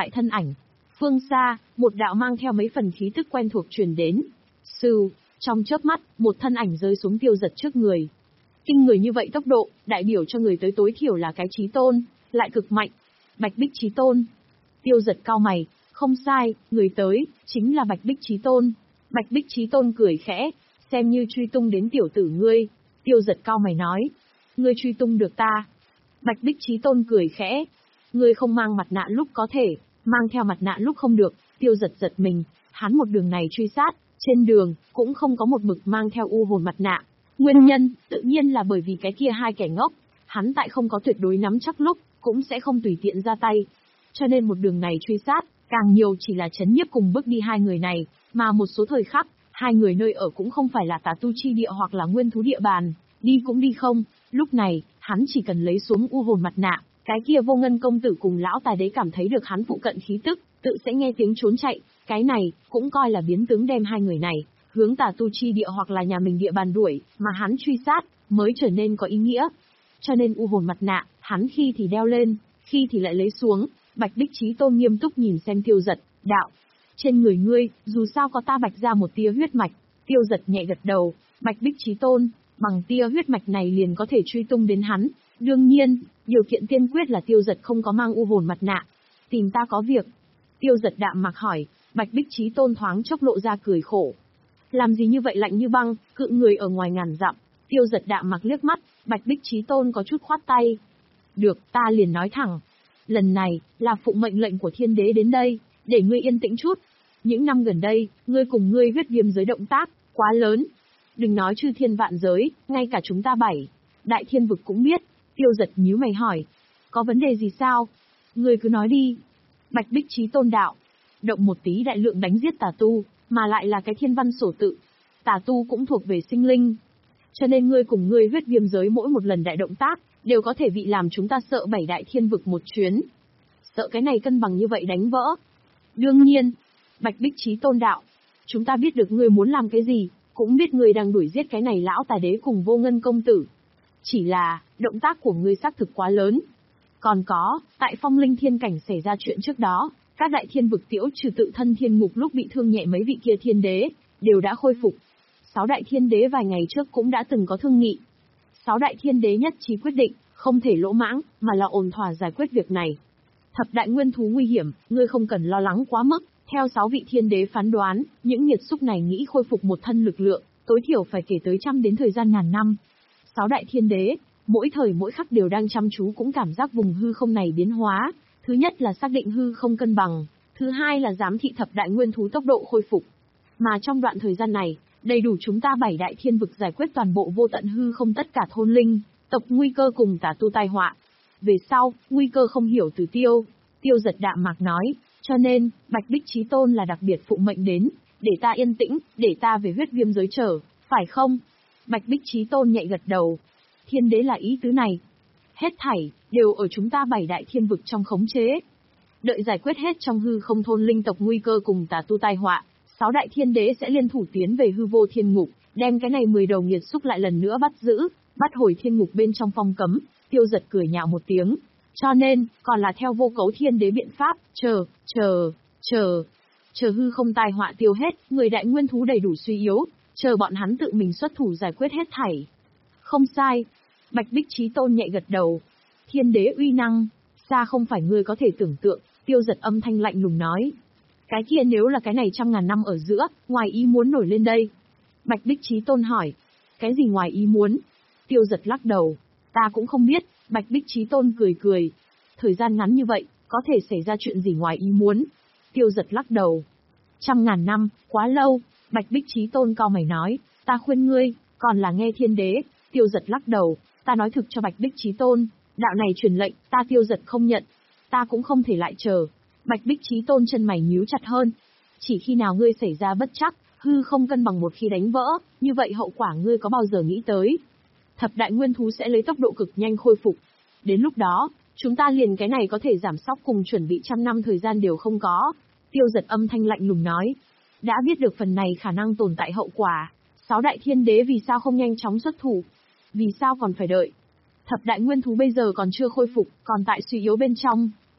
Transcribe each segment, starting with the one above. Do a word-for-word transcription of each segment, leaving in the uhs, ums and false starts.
tại thân ảnh. Phương xa, một đạo mang theo mấy phần khí tức quen thuộc truyền đến. Sưu, trong chớp mắt, một thân ảnh rơi xuống Tiêu Giật trước người. Kinh người như vậy tốc độ, đại biểu cho người tới tối thiểu là cái Chí Tôn, lại cực mạnh. Bạch Bích Chí Tôn. Tiêu Giật cau mày, không sai, người tới, chính là Bạch Bích Chí Tôn. Bạch Bích Chí Tôn cười khẽ, xem như truy tung đến tiểu tử ngươi. Tiêu Giật cau mày nói, ngươi truy tung được ta. Bạch Bích Chí Tôn cười khẽ, ngươi không mang mặt nạ lúc có thể, mang theo mặt nạ lúc không được. Tiêu Giật giật mình, hắn một đường này truy sát, trên đường, cũng không có một mực mang theo u hồn mặt nạ. Nguyên nhân, tự nhiên là bởi vì cái kia hai kẻ ngốc, hắn tại không có tuyệt đối nắm chắc lúc, cũng sẽ không tùy tiện ra tay. Cho nên một đường này truy sát, càng nhiều chỉ là chấn nhiếp cùng bước đi hai người này, mà một số thời khắc, hai người nơi ở cũng không phải là Tà Tu chi địa hoặc là nguyên thú địa bàn, đi cũng đi không. Lúc này, hắn chỉ cần lấy xuống u hồn mặt nạ, cái kia Vô Ngân công tử cùng lão tài đế cảm thấy được hắn phụ cận khí tức, tự sẽ nghe tiếng trốn chạy. Cái này, cũng coi là biến tướng đem hai người này, hướng Tà Tu chi địa hoặc là nhà mình địa bàn đuổi, mà hắn truy sát, mới trở nên có ý nghĩa. Cho nên u hồn mặt nạ, hắn khi thì đeo lên, khi thì lại lấy xuống. Bạch Bích Chí Tôn nghiêm túc nhìn xem Tiêu Giật, đạo. Trên người ngươi, dù sao có ta bạch ra một tia huyết mạch. Tiêu Giật nhẹ gật đầu, Bạch Bích Chí Tôn, bằng tia huyết mạch này liền có thể truy tung đến hắn. Đương nhiên, điều kiện tiên quyết là Tiêu Giật không có mang u hồn mặt nạ. Tìm ta có việc. Tiêu Giật đạm mặc hỏi, Bạch Bích Chí Tôn thoáng chốc lộ ra cười khổ. Làm gì như vậy lạnh như băng, cự người ở ngoài ngàn dặm. Tiêu Giật đạm mặc liếc mắt, Bạch Bích Chí Tôn có chút khoát tay. Được, ta liền nói thẳng. Lần này, là phụ mệnh lệnh của thiên đế đến đây, để ngươi yên tĩnh chút. Những năm gần đây, ngươi cùng ngươi huyết viêm giới động tác, quá lớn. Đừng nói chư thiên vạn giới, ngay cả chúng ta bảy. Đại thiên vực cũng biết. Tiêu Giật nhíu mày hỏi. Có vấn đề gì sao? Ngươi cứ nói đi. Bạch Bích Chí Tôn đạo. Động một tí đại lượng đánh giết tà tu, mà lại là cái thiên văn sổ tự. Tà tu cũng thuộc về sinh linh. Cho nên ngươi cùng ngươi huyết viêm giới mỗi một lần đại động tác, đều có thể vị làm chúng ta sợ bảy đại thiên vực một chuyến. Sợ cái này cân bằng như vậy đánh vỡ. Đương nhiên, Bạch Bích Chí Tôn đạo. Chúng ta biết được ngươi muốn làm cái gì, cũng biết ngươi đang đuổi giết cái này lão tài đế cùng Vô Ngân công tử. Chỉ là, động tác của ngươi xác thực quá lớn. Còn có, tại phong linh thiên cảnh xảy ra chuyện trước đó, các đại thiên vực tiễu trừ tự thân thiên ngục lúc bị thương nhẹ mấy vị kia thiên đế, đều đã khôi phục. Sáu đại thiên đế vài ngày trước cũng đã từng có thương nghị. Sáu đại thiên đế nhất trí quyết định, không thể lỗ mãng, mà là ổn thỏa giải quyết việc này. Thập đại nguyên thú nguy hiểm, ngươi không cần lo lắng quá mức. Theo sáu vị thiên đế phán đoán, những nghiệt xúc này nghĩ khôi phục một thân lực lượng, tối thiểu phải kể tới trăm đến thời gian ngàn năm. Sáu đại thiên đế, mỗi thời mỗi khắc đều đang chăm chú cũng cảm giác vùng hư không này biến hóa. Thứ nhất là xác định hư không cân bằng, thứ hai là giám thị thập đại nguyên thú tốc độ khôi phục. Mà trong đoạn thời gian này, đầy đủ chúng ta bảy đại thiên vực giải quyết toàn bộ vô tận hư không tất cả thôn linh, tộc nguy cơ cùng tà tu tai họa. Về sau, nguy cơ không hiểu từ tiêu. Tiêu Giật đạm mạc nói, cho nên, Bạch Bích Chí Tôn là đặc biệt phụ mệnh đến, để ta yên tĩnh, để ta về huyết viêm giới trở, phải không? Bạch Bích Chí Tôn nhạy gật đầu. Thiên đế là ý tứ này. Hết thảy, đều ở chúng ta bảy đại thiên vực trong khống chế. Đợi giải quyết hết trong hư không thôn linh tộc nguy cơ cùng tà tu tai họa, sáu đại thiên đế sẽ liên thủ tiến về hư vô thiên ngục, đem cái này mười đầu nghiệt xúc lại lần nữa bắt giữ, bắt hồi thiên ngục bên trong phong cấm. Tiêu Giật cười nhạo một tiếng. Cho nên, còn là theo vô cấu thiên đế biện pháp, chờ, chờ, chờ, chờ hư không tai họa tiêu hết, người đại nguyên thú đầy đủ suy yếu, chờ bọn hắn tự mình xuất thủ giải quyết hết thảy. Không sai. Bạch Bích Chí Tôn nhạy gật đầu. Thiên đế uy năng, xa không phải ngươi có thể tưởng tượng. Tiêu Giật âm thanh lạnh lùng nói. Cái kia nếu là cái này trăm ngàn năm ở giữa, ngoài ý muốn nổi lên đây. Bạch Bích Chí Tôn hỏi. Cái gì ngoài ý muốn? Tiêu Giật lắc đầu. Ta cũng không biết. Bạch Bích Chí Tôn cười cười. Thời gian ngắn như vậy, có thể xảy ra chuyện gì ngoài ý muốn? Tiêu Giật lắc đầu. Trăm ngàn năm, quá lâu. Bạch Bích Chí Tôn cau mày nói. Ta khuyên ngươi, còn là nghe thiên đế. Tiêu Giật lắc đầu. Ta nói thực cho Bạch Bích Chí Tôn, đạo này truyền lệnh, ta Tiêu Giật không nhận. Ta cũng không thể lại chờ. Bạch Bích Chí Tôn chân mày nhíu chặt hơn. Chỉ khi nào ngươi xảy ra bất trắc, hư không cân bằng một khi đánh vỡ, như vậy hậu quả ngươi có bao giờ nghĩ tới? Thập đại nguyên thú sẽ lấy tốc độ cực nhanh khôi phục. Đến lúc đó, chúng ta liền cái này có thể giảm sóc cùng chuẩn bị trăm năm thời gian đều không có. Tiêu Giật âm thanh lạnh lùng nói. Đã biết được phần này khả năng tồn tại hậu quả, sáu đại thiên đế vì sao không nhanh chóng xuất thủ? Vì sao còn phải đợi? Thập đại nguyên thú bây giờ còn chưa khôi phục, còn tại suy yếu bên trong,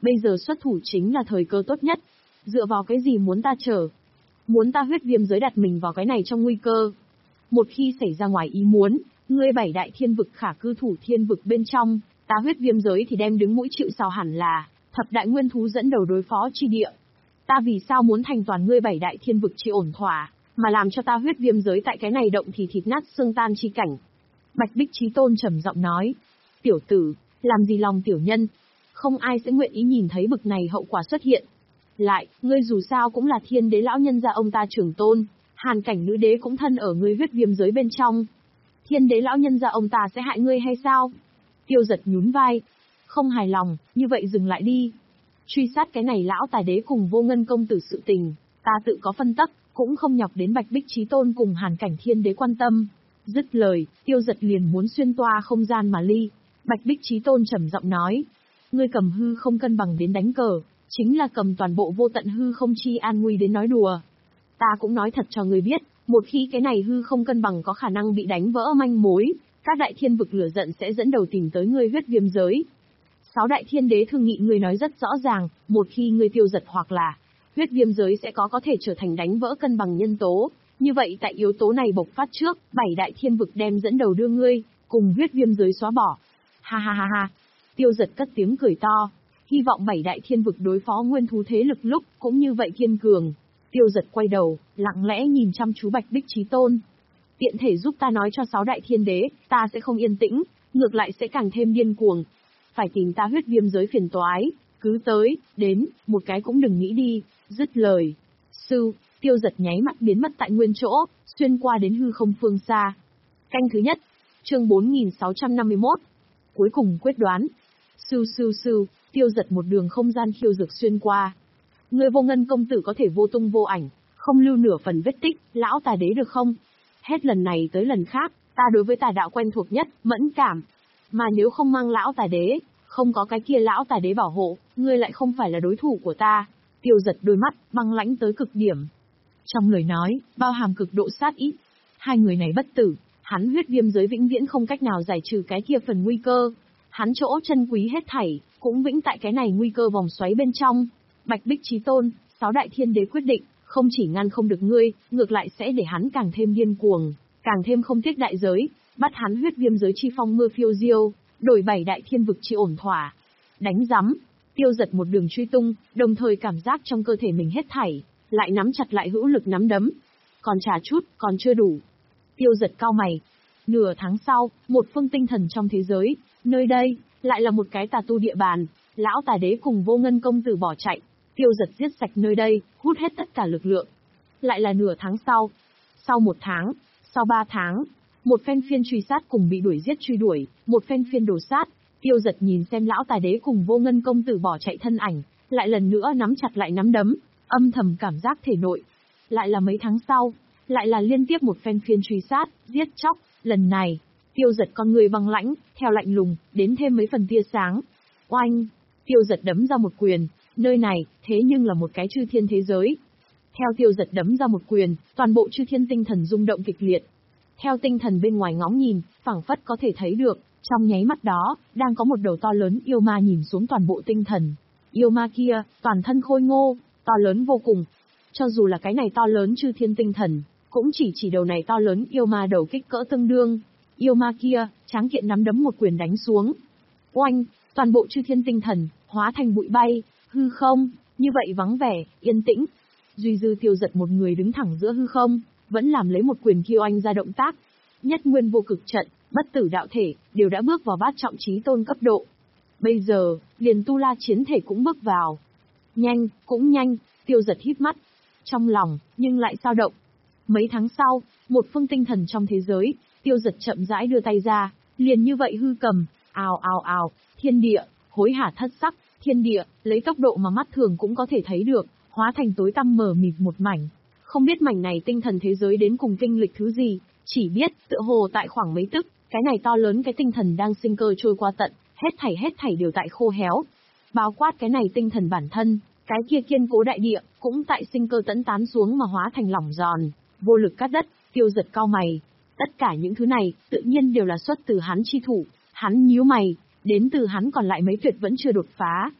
Bây giờ xuất thủ chính là thời cơ tốt nhất. Dựa vào cái gì muốn ta chờ? Muốn ta huyết viêm giới đặt mình vào cái này trong nguy cơ. Một khi xảy ra ngoài ý muốn, ngươi bảy đại thiên vực khả cư thủ thiên vực bên trong, ta huyết viêm giới thì đem đứng mũi chịu sào hẳn là thập đại nguyên thú dẫn đầu đối phó chi địa. Ta vì sao muốn thành toàn ngươi bảy đại thiên vực chi ổn thỏa, mà làm cho ta huyết viêm giới tại cái này động thì thịt nát xương tan chi cảnh? Bạch Bích Chí Tôn trầm giọng nói. Tiểu tử, làm gì lòng tiểu nhân? Không ai sẽ nguyện ý nhìn thấy bực này hậu quả xuất hiện. Lại, ngươi dù sao cũng là thiên đế lão nhân gia ông ta trưởng tôn, hàn cảnh nữ đế cũng thân ở ngươi huyết viêm giới bên trong. Thiên đế lão nhân gia ông ta sẽ hại ngươi hay sao? Tiêu Giật nhún vai. Không hài lòng, như vậy dừng lại đi. Truy sát cái này lão tài đế cùng vô ngân công tử sự tình, ta tự có phân tắc, cũng không nhọc đến Bạch Bích Chí Tôn cùng hàn cảnh thiên đế quan tâm. Dứt lời, Tiêu Giật liền muốn xuyên toa không gian mà ly. Bạch Bích Chí Tôn trầm giọng nói. Ngươi cầm hư không cân bằng đến đánh cờ, chính là cầm toàn bộ vô tận hư không chi an nguy đến nói đùa. Ta cũng nói thật cho ngươi biết, một khi cái này hư không cân bằng có khả năng bị đánh vỡ manh mối, các đại thiên vực lửa giận sẽ dẫn đầu tìm tới ngươi huyết viêm giới. Sáu đại thiên đế thương nghị ngươi nói rất rõ ràng, một khi ngươi Tiêu Giật hoặc là huyết viêm giới sẽ có có thể trở thành đánh vỡ cân bằng nhân tố. Như vậy tại yếu tố này bộc phát trước, bảy đại thiên vực đem dẫn đầu đưa ngươi, cùng huyết viêm giới xóa bỏ. Ha ha ha ha. Tiêu Giật cất tiếng cười to. Hy vọng bảy đại thiên vực đối phó nguyên thú thế lực lúc cũng như vậy kiên cường. Tiêu Giật quay đầu, lặng lẽ nhìn chăm chú Bạch Bích Chí Tôn. Tiện thể giúp ta nói cho sáu đại thiên đế, ta sẽ không yên tĩnh, ngược lại sẽ càng thêm điên cuồng. Phải tìm ta huyết viêm giới phiền toái, cứ tới, đến, một cái cũng đừng nghĩ đi. Dứt lời. Sư, Tiêu Giật nháy mắt biến mất tại nguyên chỗ, xuyên qua đến hư không phương xa. Canh thứ nhất, chương bốn nghìn sáu trăm năm mươi mốt. Cuối cùng quyết đoán. Sư sư sư, Tiêu Giật một đường không gian khiêu dược xuyên qua. Người vô ngân công tử có thể vô tung vô ảnh, không lưu nửa phần vết tích, lão tà đế được không? Hết lần này tới lần khác, ta đối với tà đạo quen thuộc nhất, mẫn cảm. Mà nếu không mang lão tà đế, không có cái kia lão tà đế bảo hộ, ngươi lại không phải là đối thủ của ta. Tiêu Giật đôi mắt, băng lãnh tới cực điểm. Trong lời nói, bao hàm cực độ sát ý. Hai người này bất tử, hắn huyết viêm giới vĩnh viễn không cách nào giải trừ cái kia phần nguy cơ. Hắn chỗ chân quý hết thảy, cũng vĩnh tại cái này nguy cơ vòng xoáy bên trong. Bạch Bích Chí Tôn, sáu đại thiên đế quyết định, không chỉ ngăn không được ngươi, ngược lại sẽ để hắn càng thêm điên cuồng, càng thêm không tiếc đại giới, bắt hắn huyết viêm giới chi phong mưa phiêu diêu, đổi bảy đại thiên vực chi ổn thỏa. Đánh rắm, Tiêu Giật một đường truy tung, đồng thời cảm giác trong cơ thể mình hết thảy, lại nắm chặt lại hữu lực nắm đấm. Còn trả chút, còn chưa đủ. Tiêu Giật cau mày. Nửa tháng sau, một phương tinh thần trong thế giới, nơi đây, lại là một cái tà tu địa bàn, lão tà đế cùng vô ngân công tử bỏ chạy. Tiêu Giật giết sạch nơi đây, hút hết tất cả lực lượng. Lại là nửa tháng sau. Sau một tháng, sau ba tháng, một phen phiên truy sát cùng bị đuổi giết truy đuổi, một phen phiên đổ sát. Tiêu Giật nhìn xem lão tà đế cùng vô ngân công tử bỏ chạy thân ảnh, lại lần nữa nắm chặt lại nắm đấm, âm thầm cảm giác thể nội. Lại là mấy tháng sau, lại là liên tiếp một phen phiên truy sát, giết chóc, lần này, Tiêu Giật con người băng lãnh, theo lạnh lùng, đến thêm mấy phần tia sáng. Oanh! Tiêu Giật đấm ra một quyền, nơi này, thế nhưng là một cái chư thiên thế giới. Theo Tiêu Giật đấm ra một quyền, toàn bộ chư thiên tinh thần rung động kịch liệt. Theo tinh thần bên ngoài ngóng nhìn, phảng phất có thể thấy được, trong nháy mắt đó, đang có một đầu to lớn yêu ma nhìn xuống toàn bộ tinh thần. Yêu ma kia, toàn thân khôi ngô, to lớn vô cùng. Cho dù là cái này to lớn chư thiên tinh thần, cũng chỉ chỉ đầu này to lớn yêu ma đầu kích cỡ tương đương. Yêu ma kia, tráng kiện nắm đấm một quyền đánh xuống. Oanh, toàn bộ chư thiên tinh thần, hóa thành bụi bay, hư không, như vậy vắng vẻ, yên tĩnh. Duy dư Tiêu Giật một người đứng thẳng giữa hư không, vẫn làm lấy một quyền kia oanh ra động tác. Nhất nguyên vô cực trận, bất tử đạo thể, đều đã bước vào bát trọng chí tôn cấp độ. Bây giờ, liền tu la chiến thể cũng bước vào. Nhanh, cũng nhanh, Tiêu Giật híp mắt. Trong lòng, nhưng lại sao động. Mấy tháng sau, một phương tinh thần trong thế giới, Tiêu Giật chậm rãi đưa tay ra, liền như vậy hư cầm, ào ào ào, thiên địa, hối hả thất sắc, thiên địa, lấy tốc độ mà mắt thường cũng có thể thấy được, hóa thành tối tăm mờ mịt một mảnh. Không biết mảnh này tinh thần thế giới đến cùng kinh lịch thứ gì, chỉ biết, tựa hồ tại khoảng mấy tức, cái này to lớn cái tinh thần đang sinh cơ trôi qua tận, hết thảy hết thảy đều tại khô héo. Bao quát cái này tinh thần bản thân, cái kia kiên cố đại địa, cũng tại sinh cơ tẫn tán xuống mà hóa thành lỏng giòn, vô lực cắt đất. Tiêu Giật cau mày. Tất cả những thứ này, tự nhiên đều là xuất từ hắn chi thủ, hắn nhíu mày, đến từ hắn còn lại mấy tuyệt vẫn chưa đột phá.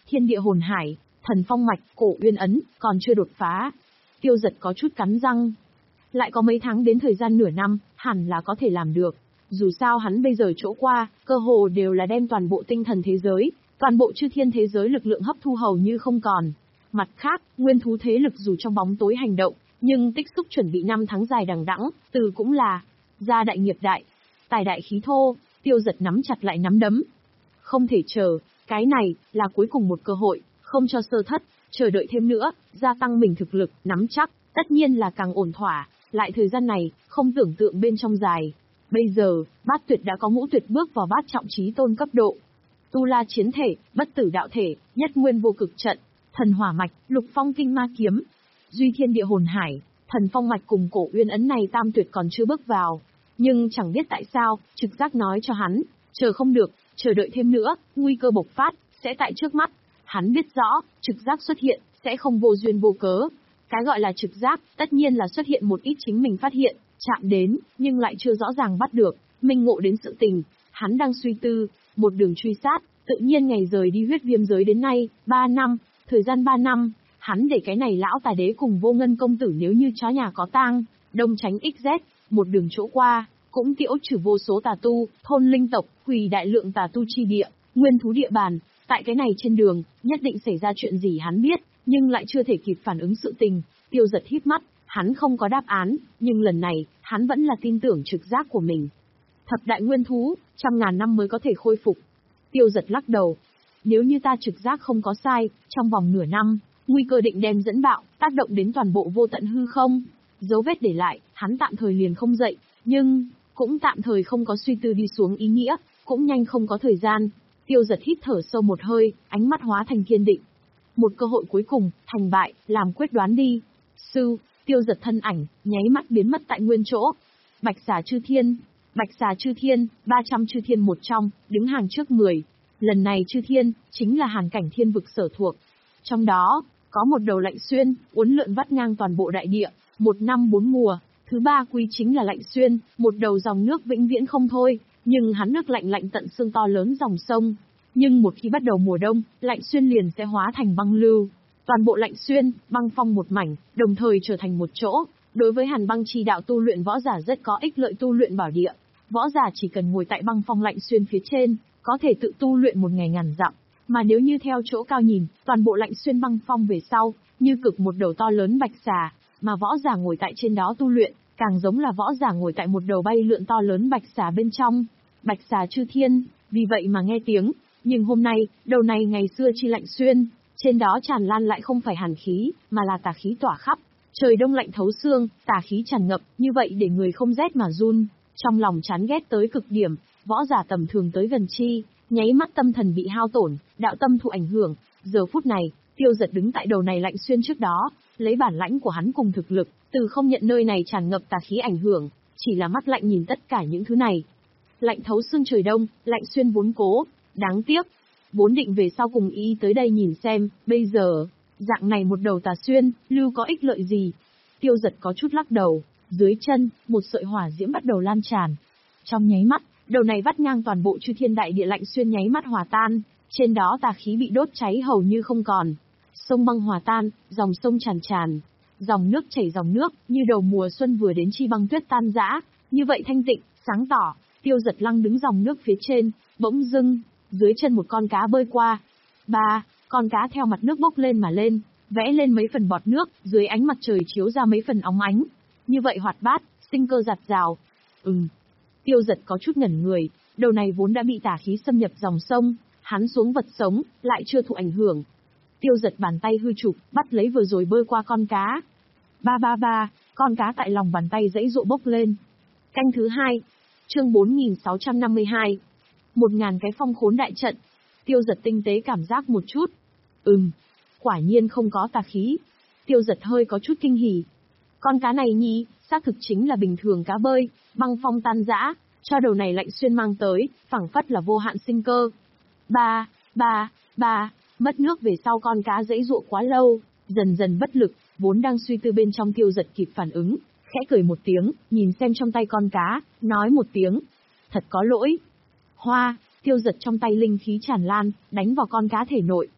thiên địa hồn hải, thần phong mạch, cổ uyên ấn, còn chưa đột phá. Tiêu Dật có chút cắn răng. Lại có mấy tháng đến thời gian nửa năm, hẳn là có thể làm được. Dù sao hắn bây giờ chỗ qua, cơ hồ đều là đem toàn bộ tinh thần thế giới, toàn bộ chư thiên thế giới lực lượng hấp thu hầu như không còn. Mặt khác, nguyên thú thế lực dù trong bóng tối hành động, nhưng tích xúc chuẩn bị năm tháng dài đằng đẵng, từ cũng là gia đại nghiệp đại, tài đại khí thô. Tiêu Dật nắm chặt lại nắm đấm. Không thể chờ, cái này là cuối cùng một cơ hội, không cho sơ thất, chờ đợi thêm nữa, gia tăng mình thực lực, nắm chắc, tất nhiên là càng ổn thỏa, lại thời gian này, không tưởng tượng bên trong dài. Bây giờ, Bát Tuyệt đã có ngũ tuyệt bước vào bát trọng chí tôn cấp độ. Tu La chiến thể, bất tử đạo thể, nhất nguyên vô cực trận, thần hỏa mạch, lục phong kinh ma kiếm, duy thiên địa hồn hải, thần phong mạch cùng cổ uyên ấn này tam tuyệt còn chưa bước vào. Nhưng chẳng biết tại sao, trực giác nói cho hắn, chờ không được, chờ đợi thêm nữa, nguy cơ bộc phát, sẽ tại trước mắt. Hắn biết rõ, trực giác xuất hiện, sẽ không vô duyên vô cớ. Cái gọi là trực giác, tất nhiên là xuất hiện một ít chính mình phát hiện, chạm đến, nhưng lại chưa rõ ràng bắt được, minh ngộ đến sự tình. Hắn đang suy tư, một đường truy sát, tự nhiên ngày rời đi huyết viêm giới đến nay, ba năm, thời gian ba năm, hắn để cái này lão tà đế cùng vô ngân công tử nếu như chó nhà có tang, đông tránh ích dét, một đường chỗ qua, cũng tiễu trừ vô số tà tu, thôn linh tộc, hủy đại lượng tà tu chi địa, nguyên thú địa bàn. Tại cái này trên đường, nhất định xảy ra chuyện gì hắn biết, nhưng lại chưa thể kịp phản ứng sự tình. Tiêu Dật híp mắt, hắn không có đáp án, nhưng lần này, hắn vẫn là tin tưởng trực giác của mình. Thập đại nguyên thú, trăm ngàn năm mới có thể khôi phục. Tiêu Dật lắc đầu. Nếu như ta trực giác không có sai, trong vòng nửa năm, nguy cơ định đem dẫn bạo, tác động đến toàn bộ vô tận hư không. Dấu vết để lại, hắn tạm thời liền không dậy, nhưng, cũng tạm thời không có suy tư đi xuống ý nghĩa, cũng nhanh không có thời gian. Tiêu Dật hít thở sâu một hơi, ánh mắt hóa thành kiên định. Một cơ hội cuối cùng, thành bại, làm quyết đoán đi. Sư, Tiêu Dật thân ảnh, nháy mắt biến mất tại nguyên chỗ. Bạch xà chư thiên, bạch xà chư thiên, ba trăm chư thiên một trong, đứng hàng trước mười. Lần này chư thiên, chính là hàn cảnh thiên vực sở thuộc. Trong đó, có một đầu lạnh xuyên, uốn lượn vắt ngang toàn bộ đại địa, một năm bốn mùa. Thứ ba quý chính là lạnh xuyên, một đầu dòng nước vĩnh viễn không thôi, nhưng hắn nước lạnh lạnh tận xương to lớn dòng sông. Nhưng một khi bắt đầu mùa đông, lạnh xuyên liền sẽ hóa thành băng lưu. Toàn bộ lạnh xuyên, băng phong một mảnh, đồng thời trở thành một chỗ. Đối với hàn băng chi đạo tu luyện võ giả rất có ích lợi tu luyện bảo địa. Võ giả chỉ cần ngồi tại băng phong lạnh xuyên phía trên, có thể tự tu luyện một ngày ngàn dặm. Mà nếu như theo chỗ cao nhìn, toàn bộ lạnh xuyên băng phong về sau, như cực một đầu to lớn bạch xà, mà võ giả ngồi tại trên đó tu luyện, càng giống là võ giả ngồi tại một đầu bay lượn to lớn bạch xà bên trong. Bạch xà chư thiên, vì vậy mà nghe tiếng, nhưng hôm nay, đầu này ngày xưa chi lạnh xuyên, trên đó tràn lan lại không phải hàn khí, mà là tà khí tỏa khắp. Trời đông lạnh thấu xương, tà khí tràn ngập, như vậy để người không rét mà run, trong lòng chán ghét tới cực điểm, võ giả tầm thường tới gần chi, nháy mắt tâm thần bị hao tổn, đạo tâm thụ ảnh hưởng. Giờ phút này, Tiêu Dật đứng tại đầu này lạnh xuyên trước đó, lấy bản lãnh của hắn cùng thực lực, từ không nhận nơi này tràn ngập tà khí ảnh hưởng, chỉ là mắt lạnh nhìn tất cả những thứ này. Lạnh thấu xương trời đông, lạnh xuyên vốn cố, đáng tiếc. Vốn định về sau cùng y tới đây nhìn xem, bây giờ, dạng này một đầu tà xuyên, lưu có ích lợi gì? Tiêu Dật có chút lắc đầu, dưới chân, một sợi hỏa diễm bắt đầu lan tràn. Trong nháy mắt, đầu này vắt ngang toàn bộ chư thiên đại địa lạnh xuyên nháy mắt hòa tan, trên đó tà khí bị đốt cháy hầu như không còn. Sông băng hòa tan, dòng sông tràn tràn, dòng nước chảy dòng nước, như đầu mùa xuân vừa đến chi băng tuyết tan rã, như vậy thanh tịnh, sáng tỏ. Tiêu Dật lăng đứng dòng nước phía trên, bỗng dưng, dưới chân một con cá bơi qua. Ba, con cá theo mặt nước bốc lên mà lên, vẽ lên mấy phần bọt nước, dưới ánh mặt trời chiếu ra mấy phần óng ánh. Như vậy hoạt bát, sinh cơ giạt rào. Ừm. Tiêu Dật có chút ngẩn người, đầu này vốn đã bị tà khí xâm nhập dòng sông, hắn xuống vật sống, lại chưa thụ ảnh hưởng. Tiêu Dật bàn tay hư chụp, bắt lấy vừa rồi bơi qua con cá. Ba ba ba, con cá tại lòng bàn tay dãy dụa bốc lên. Canh thứ hai, chương bốn nghìn sáu trăm năm mươi hai. Một ngàn cái phong khốn đại trận. Tiêu Dật tinh tế cảm giác một chút. Ừm, quả nhiên không có tà khí. Tiêu Dật hơi có chút kinh hỉ. Con cá này nhi, xác thực chính là bình thường cá bơi, băng phong tan rã, cho đầu này lạnh xuyên mang tới, phảng phất là vô hạn sinh cơ. Ba, ba, ba, mất nước về sau con cá dãy dụa quá lâu, dần dần bất lực, vốn đang suy tư bên trong Tiêu Dật kịp phản ứng, khẽ cười một tiếng, nhìn xem trong tay con cá, nói một tiếng. Thật có lỗi. Hoa, Tiêu Dật trong tay linh khí tràn lan, đánh vào con cá thể nội.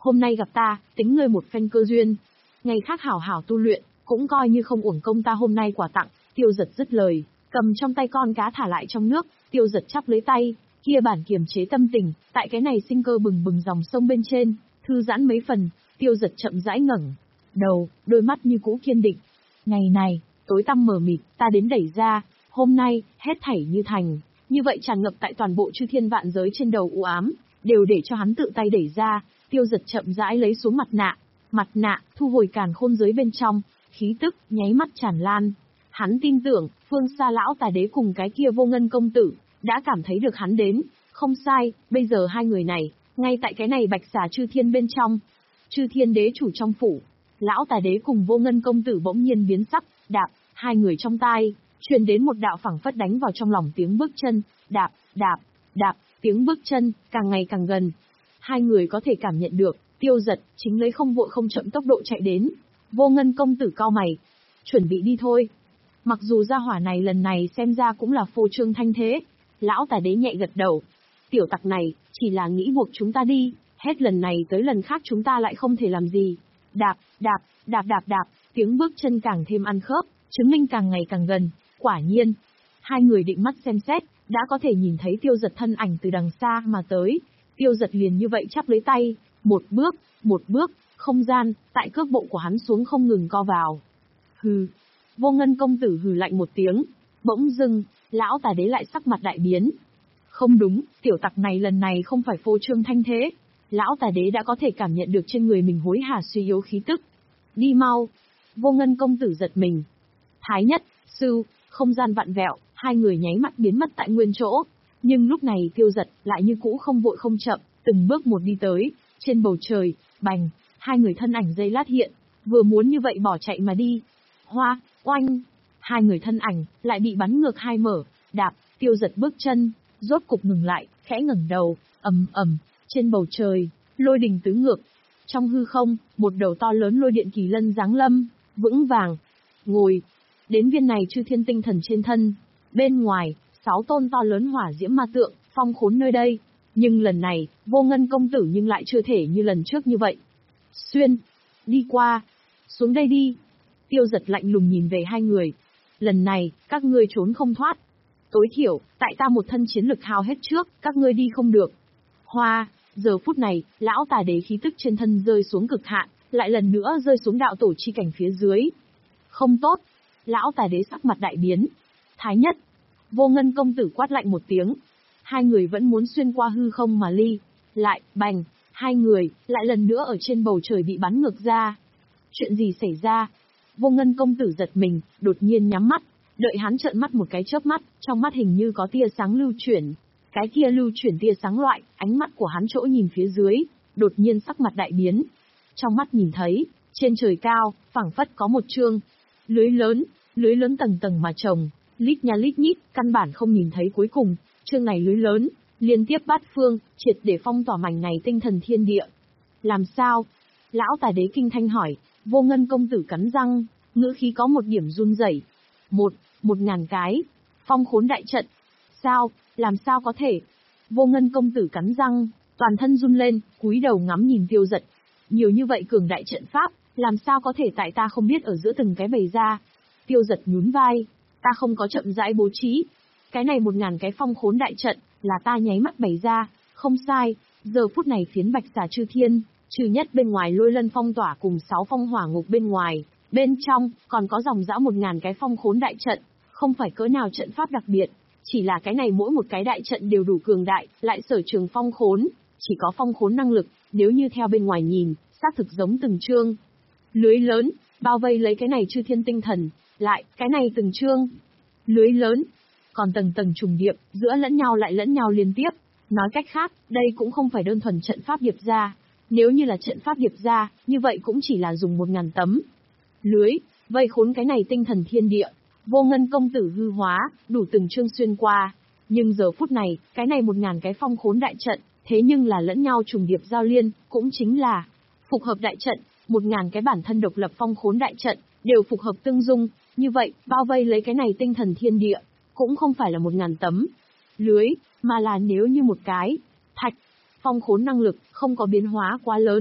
hôm nay gặp ta, tính ngươi một phen cơ duyên. Ngày khác hảo hảo tu luyện, cũng coi như không uổng công ta hôm nay quà tặng. Tiêu Giật dứt lời, cầm trong tay con cá thả lại trong nước. Tiêu Giật chắp lấy tay, kia bản kiềm chế tâm tình, tại cái này sinh cơ bừng bừng dòng sông bên trên, thư giãn mấy phần. Tiêu Giật chậm rãi ngẩng đầu, đôi mắt như cũ kiên định. Ngày này, tối tăm mờ mịt, ta đến đẩy ra, hôm nay, hết thảy như thành. Như vậy tràn ngập tại toàn bộ chư thiên vạn giới trên đầu u ám, đều để cho hắn tự tay đẩy ra. Tiêu Giật chậm rãi lấy xuống mặt nạ, mặt nạ, thu hồi càn khôn giới bên trong, khí tức, nháy mắt tràn lan. Hắn tin tưởng, phương xa lão tà đế cùng cái kia vô ngân công tử, đã cảm thấy được hắn đến. Không sai, bây giờ hai người này, ngay tại cái này bạch xà chư thiên bên trong. Chư thiên đế chủ trong phủ, lão tà đế cùng vô ngân công tử bỗng nhiên biến sắc, đạp, hai người trong tai, truyền đến một đạo phảng phất đánh vào trong lòng tiếng bước chân, đạp, đạp, đạp, tiếng bước chân, càng ngày càng gần. Hai người có thể cảm nhận được, Tiêu Giật, chính lấy không vội không chậm tốc độ chạy đến. Vô ngân công tử cau mày, chuẩn bị đi thôi. Mặc dù gia hỏa này lần này xem ra cũng là phô trương thanh thế, lão tà đế nhẹ gật đầu. Tiểu tặc này, chỉ là nghĩ buộc chúng ta đi, hết lần này tới lần khác chúng ta lại không thể làm gì. Đạp, đạp, đạp đạp đạp, tiếng bước chân càng thêm ăn khớp, chứng minh càng ngày càng gần. Quả nhiên, hai người định mắt xem xét, đã có thể nhìn thấy Tiêu Giật thân ảnh từ đằng xa mà tới. Tiêu Giật liền như vậy chắp lấy tay, một bước, một bước, không gian, tại cước bộ của hắn xuống không ngừng co vào. Hừ, vô ngân công tử hừ lạnh một tiếng, bỗng dưng, lão tà đế lại sắc mặt đại biến. Không đúng, tiểu tặc này lần này không phải phô trương thanh thế. Lão tà đế đã có thể cảm nhận được trên người mình hối hả suy yếu khí tức. Đi mau. Vô ngân công tử giật mình. Thái nhất, sư, không gian vặn vẹo, hai người nháy mắt biến mất tại nguyên chỗ. Nhưng lúc này Tiêu Giật lại như cũ không vội không chậm, từng bước một đi tới. Trên bầu trời, bành, hai người thân ảnh giây lát hiện, vừa muốn như vậy bỏ chạy mà đi. Hoa, oanh, hai người thân ảnh lại bị bắn ngược hai mở, đạp. Tiêu Giật bước chân, rốt cục ngừng lại, khẽ ngẩng đầu, ầm ầm, trên bầu trời, lôi đình tứ ngược. Trong hư không, một đầu to lớn lôi điện kỳ lân giáng lâm, vững vàng, ngồi. Đến viên này chư thiên tinh thần trên thân, bên ngoài, sáu tôn to lớn hỏa diễm ma tượng, phong khốn nơi đây. Nhưng lần này, vô ngân công tử nhưng lại chưa thể như lần trước như vậy. Xuyên, đi qua, xuống đây đi. Tiêu Giật lạnh lùng nhìn về hai người. Lần này, các ngươi trốn không thoát. Tối thiểu, tại ta một thân chiến lực hao hết trước, các ngươi đi không được. Hoa, giờ phút này, lão tà đế khí tức trên thân rơi xuống cực hạn, lại lần nữa rơi xuống đạo tổ chi cảnh phía dưới. Không tốt, lão tà đế sắc mặt đại biến. Thái nhất, vô ngân công tử quát lạnh một tiếng. Hai người vẫn muốn xuyên qua hư không mà ly. Lại, bành, hai người, lại lần nữa ở trên bầu trời bị bắn ngược ra. Chuyện gì xảy ra? Vô ngân công tử giật mình, đột nhiên nhắm mắt. Đợi hắn trợn mắt một cái chớp mắt, trong mắt hình như có tia sáng lưu chuyển. Cái kia lưu chuyển tia sáng loại, ánh mắt của hắn chỗ nhìn phía dưới, đột nhiên sắc mặt đại biến. Trong mắt nhìn thấy, trên trời cao, phảng phất có một chương lưới lớn, lưới lớn tầng tầng mà chồng, lít nha lít nhít, căn bản không nhìn thấy cuối cùng. Chương này lưới lớn, liên tiếp bát phương, triệt để phong tỏa mảnh này tinh thần thiên địa. Làm sao? Lão tà đế kinh thanh hỏi. Vô ngân công tử cắn răng, ngữ khí có một điểm run rẩy. Một, một ngàn cái, phong khốn đại trận. Sao, làm sao có thể? Vô ngân công tử cắn răng, toàn thân run lên, cúi đầu ngắm nhìn Tiêu Giật. Nhiều như vậy cường đại trận pháp, làm sao có thể tại ta không biết ở giữa từng cái bày ra? Tiêu Giật nhún vai, ta không có chậm rãi bố trí. Cái này một ngàn cái phong khốn đại trận, là ta nháy mắt bày ra, không sai. Giờ phút này phiến bạch xà chư thiên, trừ nhất bên ngoài lôi lân phong tỏa cùng sáu phong hỏa ngục bên ngoài, bên trong, còn có dòng dã một ngàn cái phong khốn đại trận, không phải cỡ nào trận pháp đặc biệt, chỉ là cái này mỗi một cái đại trận đều đủ cường đại, lại sở trường phong khốn, chỉ có phong khốn năng lực, nếu như theo bên ngoài nhìn, xác thực giống từng chương lưới lớn, bao vây lấy cái này chư thiên tinh thần, lại, cái này từng chương lưới lớn, còn tầng tầng trùng điệp, giữa lẫn nhau lại lẫn nhau liên tiếp. Nói cách khác, đây cũng không phải đơn thuần trận pháp điệp ra. Nếu như là trận pháp điệp ra, như vậy cũng chỉ là dùng một ngàn tấm lưới, vây khốn cái này tinh thần thiên địa. Vô ngân công tử hư hóa, đủ từng chương xuyên qua. Nhưng giờ phút này, cái này một ngàn cái phong khốn đại trận, thế nhưng là lẫn nhau trùng điệp giao liên, cũng chính là phục hợp đại trận, một ngàn cái bản thân độc lập phong khốn đại trận, đều phục hợp tương dung. Như vậy, bao vây lấy cái này tinh thần thiên địa, cũng không phải là một ngàn tấm lưới, mà là nếu như một cái thạch phong khốn năng lực không có biến hóa quá lớn,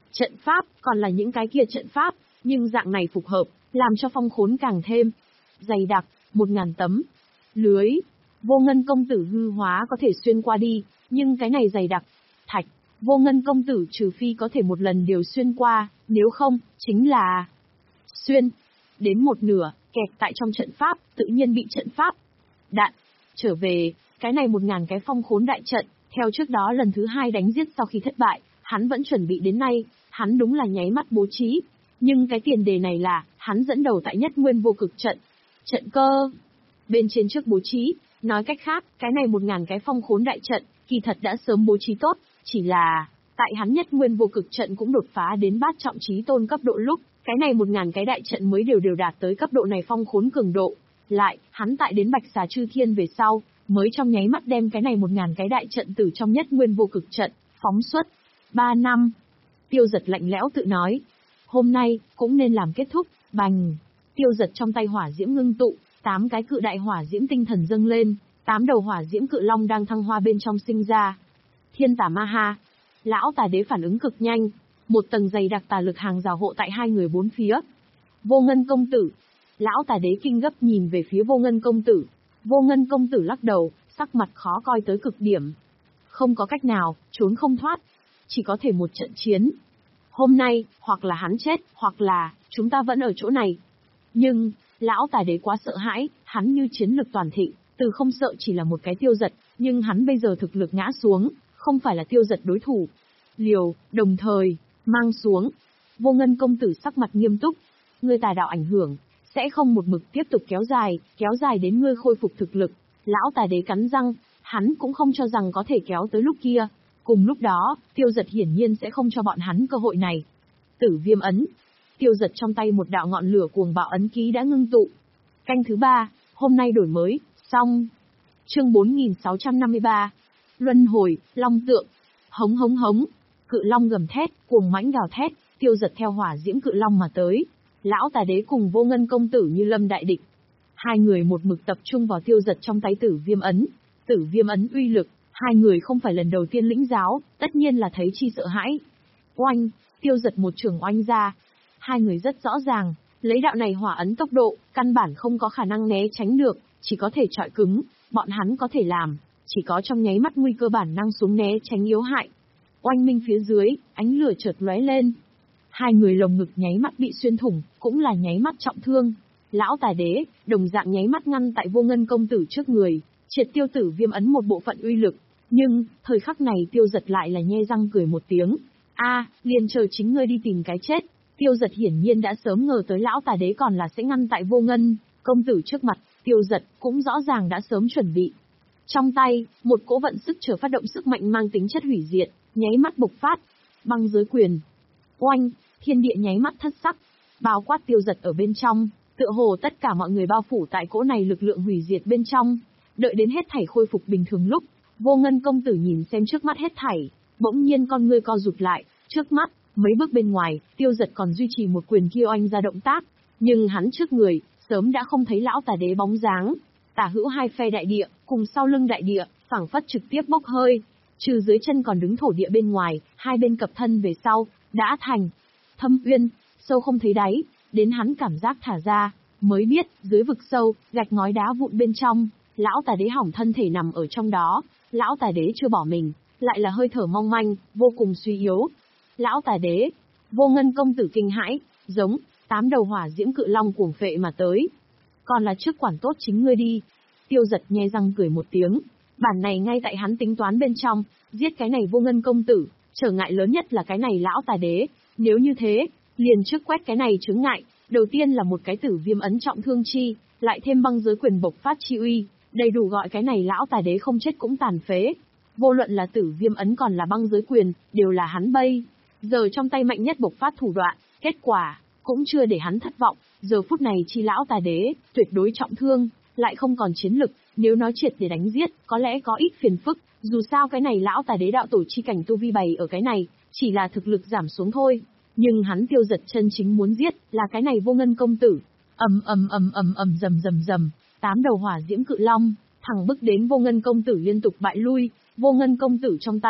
Trận pháp, còn là những cái kia trận pháp, nhưng dạng này phục hợp, làm cho phong khốn càng thêm dày đặc, một ngàn tấm lưới. Vô Ngân công tử hư hóa có thể xuyên qua đi, nhưng cái này dày đặc. Thạch, Vô Ngân công tử trừ phi có thể một lần đều xuyên qua, nếu không, chính là xuyên. Đến một nửa, kẹt tại trong trận pháp, tự nhiên bị trận pháp đạn trở về. Cái này một ngàn cái phong khốn đại trận, theo trước đó lần thứ hai đánh giết sau khi thất bại, hắn vẫn chuẩn bị đến nay, hắn đúng là nháy mắt bố trí. Nhưng cái tiền đề này là, hắn dẫn đầu tại nhất nguyên vô cực trận. Trận cơ, bên trên trước bố trí, nói cách khác, cái này một ngàn cái phong khốn đại trận, kỳ thật đã sớm bố trí tốt, chỉ là, tại hắn nhất nguyên vô cực trận cũng đột phá đến bát trọng chí tôn cấp độ lúc, cái này một ngàn cái đại trận mới đều đều đạt tới cấp độ này phong khốn cường độ. Lại, hắn tại đến Bạch Xà Chư Thiên về sau, mới trong nháy mắt đem cái này một ngàn cái đại trận từ trong nhất nguyên vô cực trận, phóng xuất. Ba năm. Tiêu Giật lạnh lẽo tự nói. Hôm nay, cũng nên làm kết thúc, bành. Tiêu Giật trong tay hỏa diễm ngưng tụ, tám cái cự đại hỏa diễm tinh thần dâng lên, tám đầu hỏa diễm cự long đang thăng hoa bên trong sinh ra. Thiên Tà Ma Ha. Lão Tà Đế phản ứng cực nhanh, một tầng dày đặc tà lực hàng rào hộ tại hai người bốn phía. Vô Ngân công tử. Lão Tà Đế kinh gấp nhìn về phía Vô Ngân công tử. Vô Ngân công tử lắc đầu, sắc mặt khó coi tới cực điểm. Không có cách nào, trốn không thoát. Chỉ có thể một trận chiến. Hôm nay, hoặc là hắn chết, hoặc là, chúng ta vẫn ở chỗ này. Nhưng, Lão Tà Đế quá sợ hãi, hắn như chiến lực toàn thịnh, từ không sợ chỉ là một cái Tiêu Giật, nhưng hắn bây giờ thực lực ngã xuống, không phải là Tiêu Giật đối thủ. Liều, đồng thời, mang xuống. Vô Ngân công tử sắc mặt nghiêm túc. Ngươi tà đạo ảnh hưởng, sẽ không một mực tiếp tục kéo dài, kéo dài đến ngươi khôi phục thực lực. Lão Tà Đế cắn răng, hắn cũng không cho rằng có thể kéo tới lúc kia. Cùng lúc đó, Tiêu Giật hiển nhiên sẽ không cho bọn hắn cơ hội này. Tử Viêm ấn. Tiêu Giật trong tay một đạo ngọn lửa cuồng bạo ấn ký đã ngưng tụ. Canh thứ ba, hôm nay đổi mới, xong. Chương bốn nghìn sáu trăm năm mươi ba. Luân hồi, long tượng. Hống hống hống. Cự long gầm thét, cuồng mãnh gào thét, Tiêu Giật theo hỏa diễm cự long mà tới. Lão Tà Đế cùng Vô Ngân công tử như lâm đại địch. Hai người một mực tập trung vào Tiêu Giật trong tay Tử Viêm ấn. Tử Viêm ấn uy lực, hai người không phải lần đầu tiên lĩnh giáo, tất nhiên là thấy chi sợ hãi. Oanh, Tiêu Giật một trường oanh ra. Hai người rất rõ ràng, lấy đạo này hỏa ấn tốc độ, căn bản không có khả năng né tránh được, chỉ có thể chọi cứng, bọn hắn có thể làm, chỉ có trong nháy mắt nguy cơ bản năng xuống né tránh yếu hại. Oanh minh phía dưới, ánh lửa chợt lóe lên. Hai người lồng ngực nháy mắt bị xuyên thủng, cũng là nháy mắt trọng thương. Lão Tà Đế, đồng dạng nháy mắt ngăn tại Vô Ngân công tử trước người, triệt tiêu Tử Viêm ấn một bộ phận uy lực. Nhưng, thời khắc này Tiêu Giật lại là nhe răng cười một tiếng. A, liền chờ chính ngươi đi tìm cái chết. Tiêu Giật hiển nhiên đã sớm ngờ tới Lão Tà Đế còn là sẽ ngăn tại Vô Ngân công tử trước mặt, Tiêu Giật cũng rõ ràng đã sớm chuẩn bị. Trong tay, một cỗ vận sức chờ phát động sức mạnh mang tính chất hủy diệt, nháy mắt bộc phát. Băng giới quyền. Oanh, thiên địa nháy mắt thất sắc, bao quát Tiêu Giật ở bên trong, tựa hồ tất cả mọi người bao phủ tại cỗ này lực lượng hủy diệt bên trong. Đợi đến hết thảy khôi phục bình thường lúc, Vô Ngân công tử nhìn xem trước mắt hết thảy, bỗng nhiên con ngươi co rụt lại, trước mắt, mấy bước bên ngoài, Tiêu Giật còn duy trì một quyền kia oanh ra động tác, nhưng hắn trước người, sớm đã không thấy Lão Tà Đế bóng dáng. Tả hữu hai phe đại địa, cùng sau lưng đại địa, phảng phất trực tiếp bốc hơi, trừ dưới chân còn đứng thổ địa bên ngoài, hai bên cập thân về sau, đã thành thâm uyên, sâu không thấy đáy, đến hắn cảm giác thả ra, mới biết, dưới vực sâu, gạch ngói đá vụn bên trong, Lão Tà Đế hỏng thân thể nằm ở trong đó. Lão Tà Đế chưa bỏ mình, lại là hơi thở mong manh, vô cùng suy yếu. Lão Tà Đế, Vô Ngân công tử kinh hãi, giống tám đầu hỏa diễm cự long cuồng phệ mà tới. Còn là trước quản tốt chính ngươi đi. Tiêu Giật nhe răng cười một tiếng, bản này ngay tại hắn tính toán bên trong, giết cái này Vô Ngân công tử, trở ngại lớn nhất là cái này Lão Tà Đế, nếu như thế, liền trước quét cái này chướng ngại, đầu tiên là một cái Tử Viêm ấn trọng thương chi, lại thêm băng giới quyền bộc phát chi uy, đầy đủ gọi cái này Lão Tà Đế không chết cũng tàn phế. Vô luận là Tử Viêm ấn còn là băng giới quyền, đều là hắn bây giờ trong tay mạnh nhất bộc phát thủ đoạn, kết quả cũng chưa để hắn thất vọng, giờ phút này chi Lão Tà Đế tuyệt đối trọng thương, lại không còn chiến lực, nếu nói triệt để đánh giết, có lẽ có ít phiền phức, dù sao cái này Lão Tà Đế đạo tổ chi cảnh tu vi bày ở cái này, chỉ là thực lực giảm xuống thôi, nhưng hắn Tiêu Giật chân chính muốn giết là cái này Vô Ngân công tử. Ầm ầm ầm ầm ầm rầm rầm rầm, tám đầu hỏa diễm cự long, thẳng bức đến Vô Ngân công tử liên tục bại lui. Vô Ngân công tử trong tay,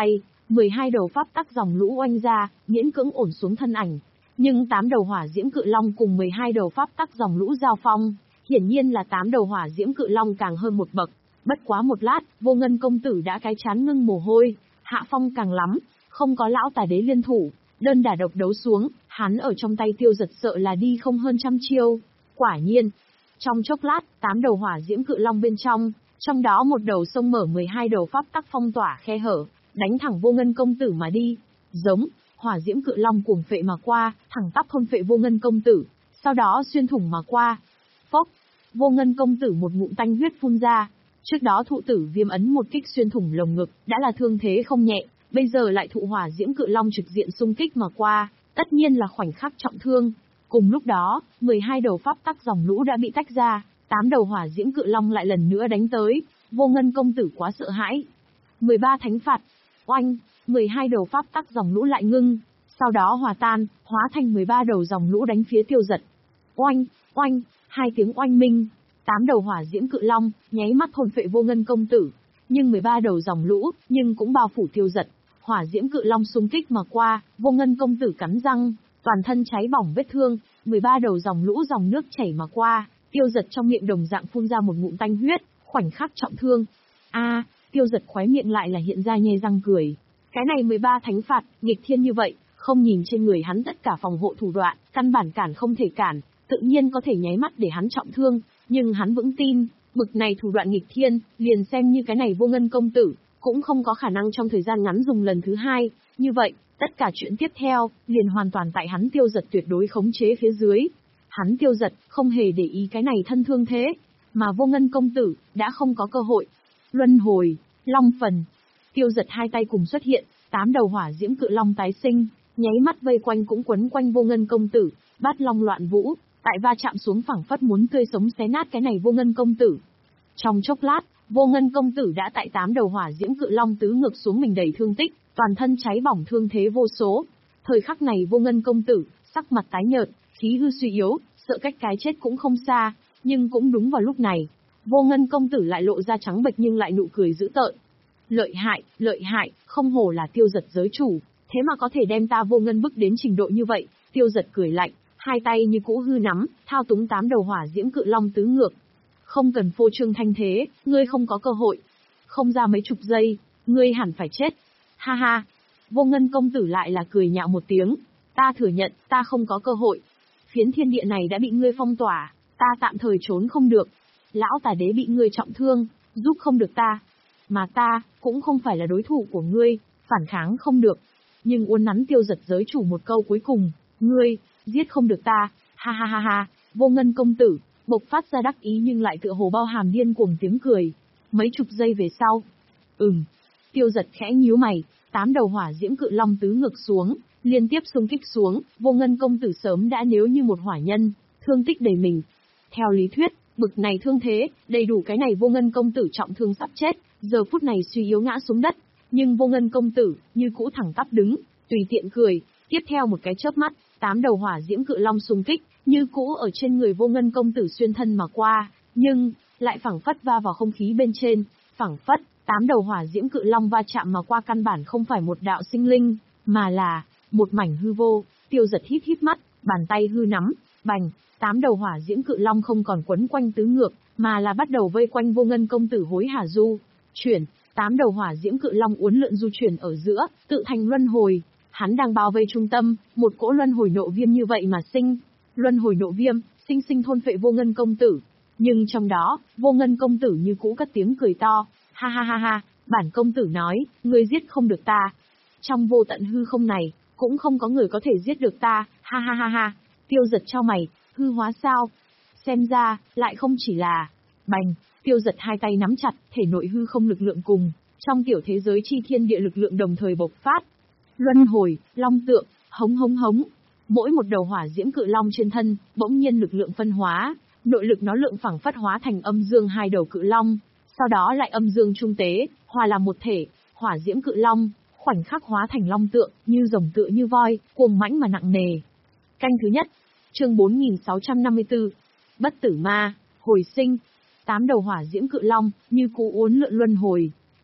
mười hai đầu pháp tắc dòng lũ oanh ra, miễn cưỡng ổn xuống thân ảnh. Nhưng tám đầu hỏa diễm cự long cùng mười hai đầu pháp tắc dòng lũ giao phong, hiển nhiên là tám đầu hỏa diễm cự long càng hơn một bậc. Bất quá một lát, Vô Ngân công tử đã cái chán ngưng mồ hôi, hạ phong càng lắm, không có lão tà đế liên thủ, đơn đả độc đấu xuống, hắn ở trong tay Tiêu Giật sợ là đi không hơn trăm chiêu. Quả nhiên, trong chốc lát, tám đầu hỏa diễm cự long bên trong, trong đó một đầu sông mở mười hai đầu pháp tắc phong tỏa khe hở, đánh thẳng Vô Ngân công tử mà đi. Giống, hỏa diễm cự long cuồng phệ mà qua, thẳng tắp thôn phệ Vô Ngân công tử, sau đó xuyên thủng mà qua. Phốc, Vô Ngân công tử một ngụm tanh huyết phun ra. Trước đó thụ tử viêm ấn một kích xuyên thủng lồng ngực, đã là thương thế không nhẹ, bây giờ lại thụ hỏa diễm cự long trực diện xung kích mà qua, tất nhiên là khoảnh khắc trọng thương. Cùng lúc đó, mười hai đầu pháp tắc dòng lũ đã bị tách ra, tám đầu hỏa diễm cự long lại lần nữa đánh tới, Vô Ngân công tử quá sợ hãi. mười ba thánh phạt, oanh, mười hai đầu pháp tắc dòng lũ lại ngưng, sau đó hòa tan, hóa thành mười ba đầu dòng lũ đánh phía Tiêu Giật. Oanh, oanh, hai tiếng oanh minh, tám đầu hỏa diễm cự long nháy mắt thôn phệ Vô Ngân công tử, nhưng mười ba đầu dòng lũ nhưng cũng bao phủ Tiêu Giật. Hỏa diễm cự long xung kích mà qua, Vô Ngân công tử cắn răng, toàn thân cháy bỏng vết thương, mười ba đầu dòng lũ dòng nước chảy mà qua, Tiêu Giật trong miệng đồng dạng phun ra một ngụm tanh huyết, khoảnh khắc trọng thương. A, à, Tiêu Giật khóe miệng lại là hiện ra nhe răng cười. Cái này mười ba thánh phạt, nghịch thiên như vậy, không nhìn trên người hắn tất cả phòng hộ thủ đoạn, căn bản cản không thể cản, tự nhiên có thể nháy mắt để hắn trọng thương, nhưng hắn vững tin, bực này thủ đoạn nghịch thiên, liền xem như cái này Vô Ngân công tử, cũng không có khả năng trong thời gian ngắn dùng lần thứ hai, như vậy, tất cả chuyện tiếp theo, liền hoàn toàn tại hắn Tiêu Giật tuyệt đối khống chế phía dưới. Hắn Tiêu Giật, không hề để ý cái này thân thương thế, mà Vô Ngân công tử, đã không có cơ hội. Luân hồi, long phần, Tiêu Giật hai tay cùng xuất hiện, tám đầu hỏa diễm cự long tái sinh, nháy mắt vây quanh cũng quấn quanh Vô Ngân công tử, bát long loạn vũ, tại va chạm xuống phẳng phất muốn tươi sống xé nát cái này Vô Ngân công tử. Trong chốc lát, Vô Ngân công tử đã tại tám đầu hỏa diễm cự long tứ ngược xuống mình đầy thương tích, toàn thân cháy bỏng thương thế vô số. Thời khắc này Vô Ngân công tử, sắc mặt tái nhợt, khí hư suy yếu, sợ cách cái chết cũng không xa, nhưng cũng đúng vào lúc này, Vô Ngân công tử lại lộ ra trắng bệch nhưng lại nụ cười dữ tợn. Lợi hại, lợi hại, không hổ là Tiêu Giật giới chủ, thế mà có thể đem ta Vô Ngân bức đến trình độ như vậy. Tiêu Giật cười lạnh, hai tay như cũ hư nắm, thao túng tám đầu hỏa diễm cự long tứ ngược. Không cần phô trương thanh thế, ngươi không có cơ hội. Không ra mấy chục giây, ngươi hẳn phải chết. Ha ha. Vô Ngân công tử lại là cười nhạo một tiếng. Ta thừa nhận, ta không có cơ hội. Phiến thiên địa này đã bị ngươi phong tỏa, ta tạm thời trốn không được. Lão tà đế bị ngươi trọng thương, giúp không được ta. Mà ta, cũng không phải là đối thủ của ngươi, phản kháng không được. Nhưng uốn nắn Tiêu Giật giới chủ một câu cuối cùng, ngươi, giết không được ta. Ha ha ha ha. Vô Ngân công tử, bộc phát ra đắc ý nhưng lại tựa hồ bao hàm điên cuồng tiếng cười. Mấy chục giây về sau. Ừm. Tiêu Giật khẽ nhíu mày, tám đầu hỏa diễm cự long tứ ngược xuống, liên tiếp xung kích xuống, Vô Ngân công tử sớm đã nếu như một hỏa nhân, thương tích đầy mình. Theo lý thuyết, bực này thương thế, đầy đủ cái này Vô Ngân công tử trọng thương sắp chết, giờ phút này suy yếu ngã xuống đất, nhưng Vô Ngân công tử, như cũ thẳng tắp đứng, tùy tiện cười, tiếp theo một cái chớp mắt, tám đầu hỏa diễm cự long xung kích, như cũ ở trên người Vô Ngân công tử xuyên thân mà qua, nhưng lại phảng phất va vào không khí bên trên, phảng phất, tám đầu hỏa diễm cự long va chạm mà qua căn bản không phải một đạo sinh linh, mà là một mảnh hư vô. Tiêu Giật híp híp mắt, bàn tay hư nắm, bành, tám đầu hỏa diễm cự long không còn quấn quanh tứ ngược, mà là bắt đầu vây quanh Vô Ngân công tử hối hả du chuyển, tám đầu hỏa diễm cự long uốn lượn du chuyển ở giữa, tự thành luân hồi. Hắn đang bao vây trung tâm, một cỗ luân hồi nộ viêm như vậy mà sinh. Luân hồi nộ viêm, sinh sinh thôn phệ Vô Ngân công tử. Nhưng trong đó, Vô Ngân công tử như cũ cất tiếng cười to, ha ha ha ha, bản công tử nói, ngươi giết không được ta. Trong vô tận hư không này, cũng không có người có thể giết được ta, ha ha ha ha. Tiêu Giật chau mày, hư hóa sao? Xem ra, lại không chỉ là... Bành, Tiêu Giật hai tay nắm chặt, thể nội hư không lực lượng cùng, trong tiểu thế giới chi thiên địa lực lượng đồng thời bộc phát. Luân hồi, long tượng, hống hống hống. Mỗi một đầu hỏa diễm cự long trên thân, bỗng nhiên lực lượng phân hóa, nội lực nó lượng phẳng phất hóa thành âm dương hai đầu cự long, sau đó lại âm dương trung tế, hòa làm một thể, hỏa diễm cự long, khoảnh khắc hóa thành long tượng, như rồng tựa như voi, cuồng mãnh mà nặng nề. Canh thứ nhất, chương bốn nghìn sáu trăm năm mươi tư, bất tử ma, hồi sinh. Tám đầu hỏa diễm cự long, như cú uốn lượn luân hồi.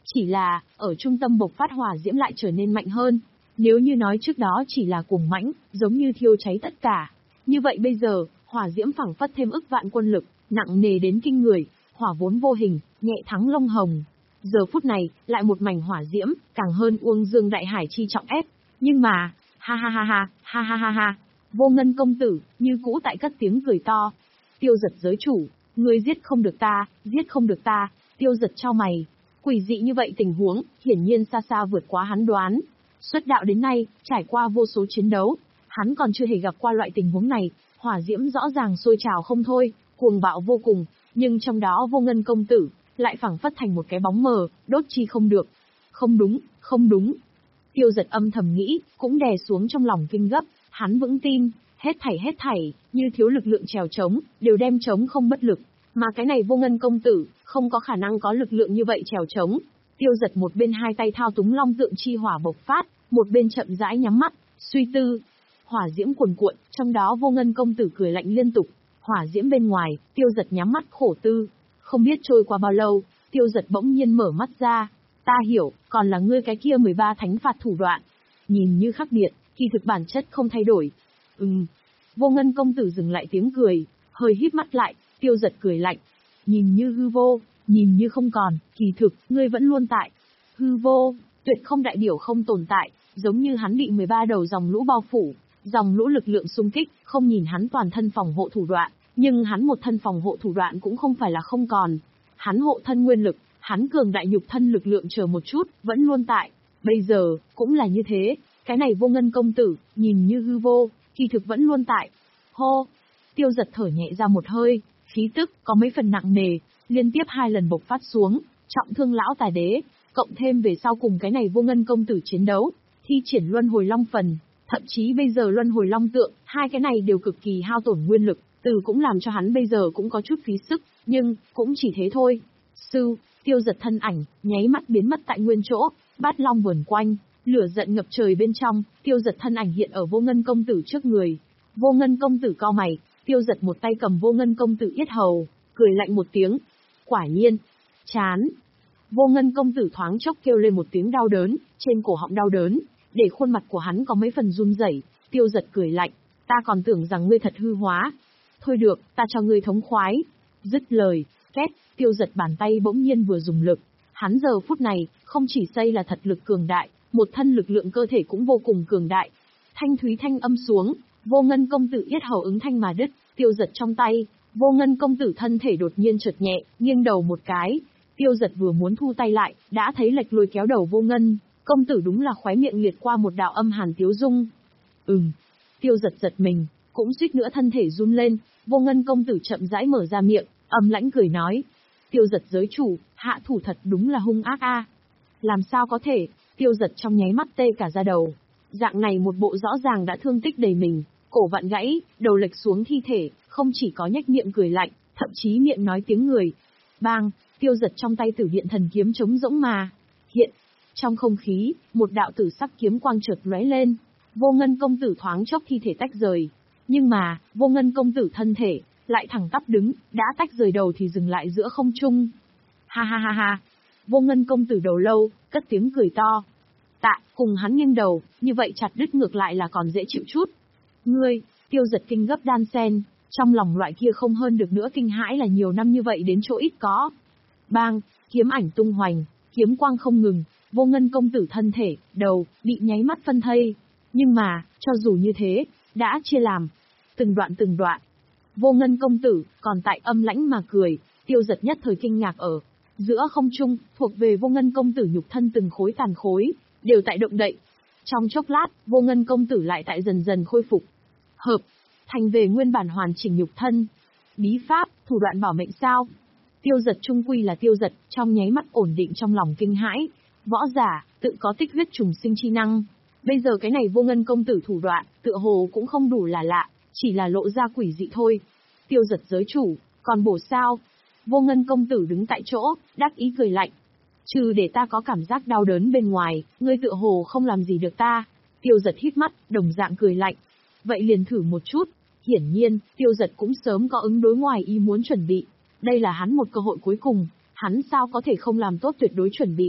Chỉ là, ở trung tâm bộc phát hỏa diễm lại trở nên mạnh hơn. Nếu như nói trước đó chỉ là cuồng mãnh, giống như thiêu cháy tất cả. Như vậy bây giờ, hỏa diễm phảng phất thêm ức vạn quân lực, nặng nề đến kinh người, hỏa vốn vô hình, nhẹ thắng lông hồng. Giờ phút này, lại một mảnh hỏa diễm, càng hơn uông dương đại hải chi trọng ép. Nhưng mà, ha ha ha ha, ha ha ha ha, Vô Ngân công tử, như cũ tại cất tiếng cười to. Tiêu Giật giới chủ, ngươi giết không được ta, giết không được ta, Tiêu Giật chau mày. Quỷ dị như vậy tình huống, hiển nhiên xa xa vượt quá hắn đoán. Xuất đạo đến nay, trải qua vô số chiến đấu, hắn còn chưa hề gặp qua loại tình huống này, hỏa diễm rõ ràng sôi trào không thôi, cuồng bạo vô cùng, nhưng trong đó Vô Ngân công tử, lại phảng phất thành một cái bóng mờ, đốt chi không được. Không đúng, không đúng. Tiêu Giật âm thầm nghĩ, cũng đè xuống trong lòng kinh gấp, hắn vững tin, hết thảy hết thảy, như thiếu lực lượng trèo trống, đều đem trống không bất lực. Mà cái này Vô Ngân công tử, không có khả năng có lực lượng như vậy trèo trống. Tiêu Giật một bên hai tay thao túng long tượng chi hỏa bộc phát, một bên chậm rãi nhắm mắt, suy tư. Hỏa diễm cuồn cuộn, trong đó Vô Ngân công tử cười lạnh liên tục. Hỏa diễm bên ngoài, Tiêu Giật nhắm mắt khổ tư. Không biết trôi qua bao lâu, Tiêu Giật bỗng nhiên mở mắt ra. Ta hiểu, còn là ngươi cái kia mười ba thánh phạt thủ đoạn. Nhìn như khác biệt, kỳ thực bản chất không thay đổi. Ừm. Vô Ngân công tử dừng lại tiếng cười, hơi híp mắt lại, Tiêu Giật cười lạnh. Nhìn như hư vô, nhìn như không còn, kỳ thực, ngươi vẫn luôn tại. Hư vô, tuyệt không đại biểu không tồn tại, giống như hắn bị mười ba đầu dòng lũ bao phủ, dòng lũ lực lượng xung kích, không nhìn hắn toàn thân phòng hộ thủ đoạn, nhưng hắn một thân phòng hộ thủ đoạn cũng không phải là không còn. Hắn hộ thân nguyên lực, hắn cường đại nhục thân lực lượng chờ một chút, vẫn luôn tại. Bây giờ, cũng là như thế, cái này Vô Ngân công tử, nhìn như hư vô, kỳ thực vẫn luôn tại. Hô! Tiêu Giật thở nhẹ ra một hơi, khí tức có mấy phần nặng nề, liên tiếp hai lần bộc phát xuống, trọng thương lão tài đế, cộng thêm về sau cùng cái này Vô Ngân công tử chiến đấu, thi triển luân hồi long phần, thậm chí bây giờ luân hồi long tượng, hai cái này đều cực kỳ hao tổn nguyên lực, từ cũng làm cho hắn bây giờ cũng có chút phí sức, nhưng cũng chỉ thế thôi. Sư, Tiêu Giật thân ảnh, nháy mắt biến mất tại nguyên chỗ, bát long vờn quanh, lửa giận ngập trời bên trong, Tiêu Giật thân ảnh hiện ở Vô Ngân công tử trước người. Vô Ngân công tử cau mày, Tiêu Giật một tay cầm Vô Ngân công tử yết hầu, cười lạnh một tiếng. Quả nhiên, chán. Vô Ngân công tử thoáng chốc kêu lên một tiếng đau đớn, trên cổ họng đau đớn, để khuôn mặt của hắn có mấy phần run rẩy. Tiêu Giật cười lạnh, ta còn tưởng rằng ngươi thật hư hóa. Thôi được, ta cho ngươi thống khoái. Dứt lời, két, Tiêu Giật bàn tay bỗng nhiên vừa dùng lực. Hắn giờ phút này, không chỉ xây là thật lực cường đại, một thân lực lượng cơ thể cũng vô cùng cường đại. Thanh thúy thanh âm xuống, Vô Ngân công tử yết hầu ứng thanh mà đứt, Tiêu Giật trong tay, Vô Ngân công tử thân thể đột nhiên chợt nhẹ, nghiêng đầu một cái. Tiêu Giật vừa muốn thu tay lại, đã thấy lệch lôi kéo đầu Vô Ngân công tử đúng là khóe miệng liệt qua một đạo âm hàn tiếu dung. Ừm. Tiêu Giật giật mình, cũng suýt nữa thân thể run lên. Vô Ngân công tử chậm rãi mở ra miệng, âm lãnh cười nói: Tiêu Giật giới chủ, hạ thủ thật đúng là hung ác a. Làm sao có thể? Tiêu Giật trong nháy mắt tê cả da đầu. Dạng này một bộ rõ ràng đã thương tích đầy mình, cổ vặn gãy, đầu lệch xuống thi thể, không chỉ có nhếch miệng cười lạnh, thậm chí miệng nói tiếng người. Bang, Tiêu Giật trong tay Tử Điện thần kiếm trống rỗng mà hiện. Trong không khí, một đạo tử sắc kiếm quang chợt lóe lên. Vô Ngân công tử thoáng chốc thi thể tách rời. Nhưng mà, Vô Ngân công tử thân thể lại thẳng tắp đứng, đã tách rời đầu thì dừng lại giữa không trung. Ha ha ha ha. Vô Ngân công tử đầu lâu, cất tiếng cười to. Tạ, cùng hắn nghiêng đầu, như vậy chặt đứt ngược lại là còn dễ chịu chút. Ngươi, Tiêu Giật kinh gấp đan sen, trong lòng loại kia không hơn được nữa kinh hãi là nhiều năm như vậy đến chỗ ít có. Bang, kiếm ảnh tung hoành, kiếm quang không ngừng, Vô Ngân công tử thân thể, đầu, bị nháy mắt phân thây. Nhưng mà, cho dù như thế, đã chia làm từng đoạn từng đoạn. Vô Ngân công tử, còn tại âm lãnh mà cười, Tiêu Giật nhất thời kinh ngạc ở. Giữa không trung, thuộc về Vô Ngân công tử nhục thân từng khối tàn khối, đều tại động đậy. Trong chốc lát, Vô Ngân công tử lại tại dần dần khôi phục. Hợp, thành về nguyên bản hoàn chỉnh nhục thân. Bí pháp, thủ đoạn bảo mệnh sao? Tiêu Giật trung quy là Tiêu Giật, trong nháy mắt ổn định trong lòng kinh hãi. Võ giả, tự có tích huyết trùng sinh chi năng. Bây giờ cái này Vô Ngân công tử thủ đoạn, tựa hồ cũng không đủ là lạ, chỉ là lộ ra quỷ dị thôi. Tiêu Giật giới chủ, còn bổ sao? Vô Ngân công tử đứng tại chỗ, đắc ý cười lạnh. Trừ để ta có cảm giác đau đớn bên ngoài, ngươi tựa hồ không làm gì được ta. Tiêu Giật hít mắt, đồng dạng cười lạnh. Vậy liền thử một chút. Hiển nhiên, Tiêu Giật cũng sớm có ứng đối ngoài ý muốn chuẩn bị. Đây là hắn một cơ hội cuối cùng, hắn sao có thể không làm tốt tuyệt đối chuẩn bị.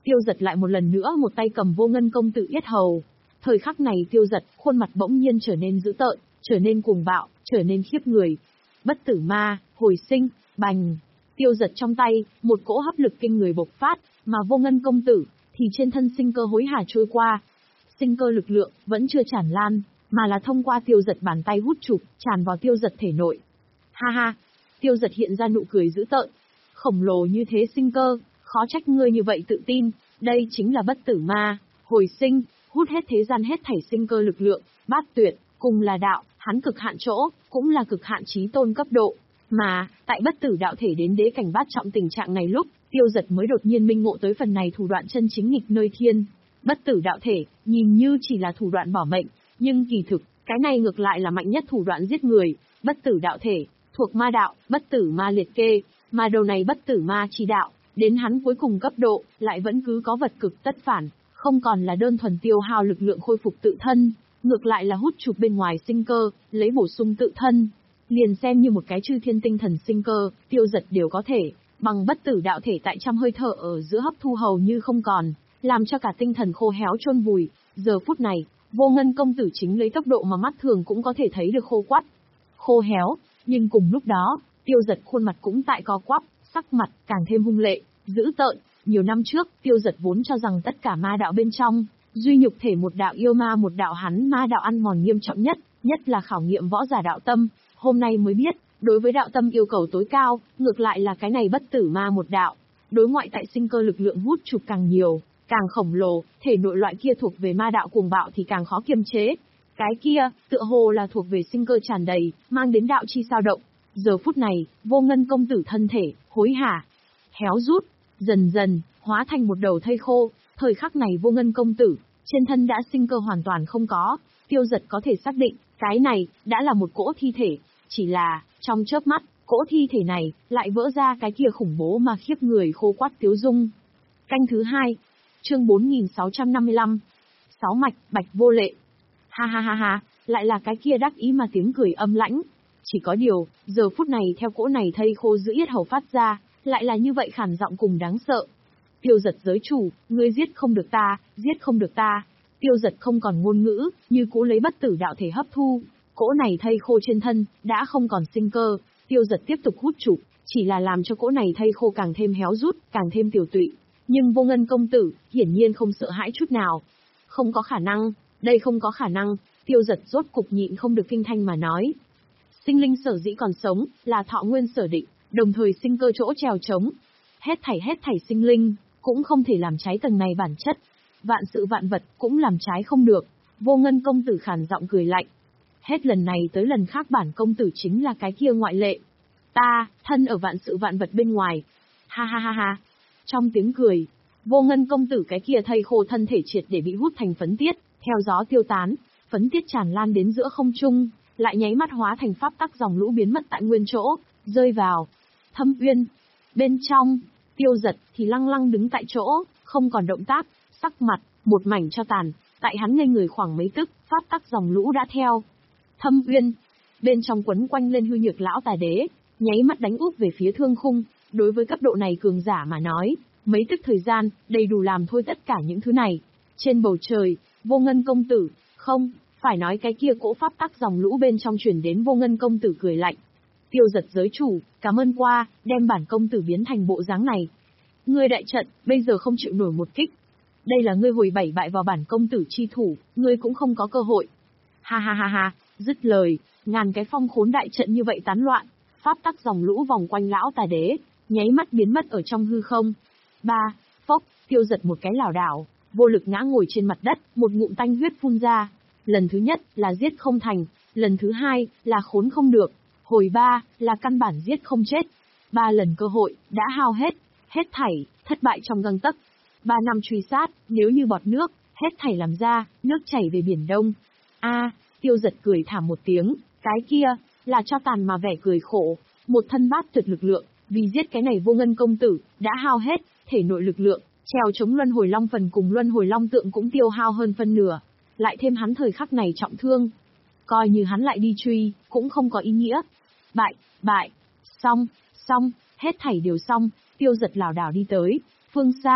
Tiêu Giật lại một lần nữa một tay cầm Vô Ngân công tử yết hầu. Thời khắc này Tiêu Giật, khuôn mặt bỗng nhiên trở nên dữ tợn, trở nên cuồng bạo, trở nên khiếp người. Bất tử ma, hồi sinh, bành. Tiêu Giật trong tay, một cỗ hấp lực kinh người bộc phát, mà Vô Ngân công tử thì trên thân sinh cơ hối hả trôi qua. Sinh cơ lực lượng vẫn chưa tràn lan, mà là thông qua Tiêu Giật bàn tay hút chụp, tràn vào Tiêu Giật thể nội. Ha ha, Tiêu Giật hiện ra nụ cười dữ tợn. Khổng lồ như thế sinh cơ, khó trách ngươi như vậy tự tin, đây chính là bất tử ma, hồi sinh, hút hết thế gian hết thảy sinh cơ lực lượng, bát tuyệt, cùng là đạo, hắn cực hạn chỗ, cũng là cực hạn chí tôn cấp độ. Mà, tại bất tử đạo thể đến đế cảnh bát trọng tình trạng này lúc, Tiêu Giật mới đột nhiên minh ngộ tới phần này thủ đoạn chân chính nghịch nơi thiên. Bất tử đạo thể, nhìn như chỉ là thủ đoạn bỏ mệnh, nhưng kỳ thực, cái này ngược lại là mạnh nhất thủ đoạn giết người. Bất tử đạo thể, thuộc ma đạo, bất tử ma liệt kê, mà đầu này bất tử ma chi đạo, đến hắn cuối cùng cấp độ, lại vẫn cứ có vật cực tất phản, không còn là đơn thuần tiêu hao lực lượng khôi phục tự thân, ngược lại là hút chụp bên ngoài sinh cơ, lấy bổ sung tự thân. Liền xem như một cái chư thiên tinh thần sinh cơ, Tiêu Giật đều có thể, bằng bất tử đạo thể tại trăm hơi thở ở giữa hấp thu hầu như không còn, làm cho cả tinh thần khô héo chôn vùi. Giờ phút này, Vô Ngân công tử chính lấy tốc độ mà mắt thường cũng có thể thấy được khô quắt, khô héo, nhưng cùng lúc đó, Tiêu Giật khuôn mặt cũng tại co quắp, sắc mặt càng thêm hung lệ, dữ tợn. Nhiều năm trước, Tiêu Giật vốn cho rằng tất cả ma đạo bên trong, duy nhục thể một đạo yêu ma một đạo hắn ma đạo ăn mòn nghiêm trọng nhất, nhất là khảo nghiệm võ giả đạo tâm. Hôm nay mới biết, đối với đạo tâm yêu cầu tối cao, ngược lại là cái này bất tử ma một đạo. Đối ngoại tại sinh cơ lực lượng hút chụp càng nhiều, càng khổng lồ, thể nội loại kia thuộc về ma đạo cuồng bạo thì càng khó kiềm chế. Cái kia, tựa hồ là thuộc về sinh cơ tràn đầy, mang đến đạo chi sao động. Giờ phút này, Vô Ngân công tử thân thể, hối hả, héo rút, dần dần, hóa thành một đầu thây khô. Thời khắc này Vô Ngân công tử, trên thân đã sinh cơ hoàn toàn không có. Tiêu Giật có thể xác định, cái này, đã là một cỗ thi thể. Chỉ là, trong chớp mắt, cỗ thi thể này, lại vỡ ra cái kia khủng bố mà khiếp người khô quắt tiếu dung. Canh thứ hai, chương bốn nghìn sáu trăm năm mươi lăm. Sáu mạch, bạch vô lệ. Ha ha ha ha, lại là cái kia đắc ý mà tiếng cười âm lãnh. Chỉ có điều, giờ phút này theo cỗ này thây khô giữ yết hầu phát ra, lại là như vậy khản giọng cùng đáng sợ. Tiêu Giật giới chủ, ngươi giết không được ta, giết không được ta. Tiêu Giật không còn ngôn ngữ, như cũ lấy bất tử đạo thể hấp thu. Cỗ này thây khô trên thân, đã không còn sinh cơ. Tiêu Giật tiếp tục hút chụp, chỉ là làm cho cỗ này thây khô càng thêm héo rút, càng thêm tiểu tụy. Nhưng Vô Ngân công tử, hiển nhiên không sợ hãi chút nào. Không có khả năng, đây không có khả năng. Tiêu Giật rốt cục nhịn không được kinh thanh mà nói. Sinh linh sở dĩ còn sống, là thọ nguyên sở định, đồng thời sinh cơ chỗ trèo trống. Hết thảy hết thảy sinh linh, cũng không thể làm trái tầng này bản chất. Vạn sự vạn vật, cũng làm trái không được. Vô Ngân công tử khàn giọng cười lạnh. Hết lần này tới lần khác bản công tử chính là cái kia ngoại lệ. Ta, thân ở vạn sự vạn vật bên ngoài. Ha ha ha ha. Trong tiếng cười, Vô Ngân công tử cái kia thây khô thân thể triệt để bị hút thành phấn tiết, theo gió tiêu tán, phấn tiết tràn lan đến giữa không trung, lại nháy mắt hóa thành pháp tắc dòng lũ biến mất tại nguyên chỗ, rơi vào Thâm Uyên. Bên trong, Tiêu Giật thì lăng lăng đứng tại chỗ, không còn động tác, sắc mặt một mảnh cho tàn. Tại hắn ngây người khoảng mấy tức, pháp tắc dòng lũ đã theo Thâm Uyên. Bên trong quấn quanh lên hư nhược lão tà đế, nháy mắt đánh úp về phía thương khung. Đối với cấp độ này cường giả mà nói, mấy tức thời gian, đầy đủ làm thôi tất cả những thứ này. Trên bầu trời, Vô Ngân công tử, không, phải nói cái kia cỗ pháp tắc dòng lũ bên trong truyền đến Vô Ngân công tử cười lạnh. Tiêu Giật giới chủ, cảm ơn qua, đem bản công tử biến thành bộ dáng này. Ngươi đại trận, bây giờ không chịu nổi một kích. Đây là ngươi hồi bảy bại vào bản công tử chi thủ, ngươi cũng không có cơ hội. Ha ha ha ha, dứt lời, ngàn cái phong khốn đại trận như vậy tán loạn, pháp tắc dòng lũ vòng quanh lão tà đế, nháy mắt biến mất ở trong hư không. Ba, phốc, Tiêu Giật một cái lảo đảo, vô lực ngã ngồi trên mặt đất, một ngụm tanh huyết phun ra. Lần thứ nhất là giết không thành, lần thứ hai là khốn không được, hồi ba là căn bản giết không chết. Ba lần cơ hội đã hao hết, hết thảy thất bại trong gang tấc. Ba năm truy sát, nếu như bọt nước, hết thảy làm ra, nước chảy về biển đông. A, Tiêu Giật cười thảm một tiếng, cái kia là cho tàn mà vẻ cười khổ, một thân bát tuyệt lực lượng, vì giết cái này Vô Ngân công tử, đã hao hết, thể nội lực lượng, trèo chống luân hồi long phần cùng luân hồi long tượng cũng tiêu hao hơn phân nửa, lại thêm hắn thời khắc này trọng thương, coi như hắn lại đi truy, cũng không có ý nghĩa. Bại, bại, xong, xong, hết thảy đều xong. Tiêu Giật lảo đảo đi tới, phương xa,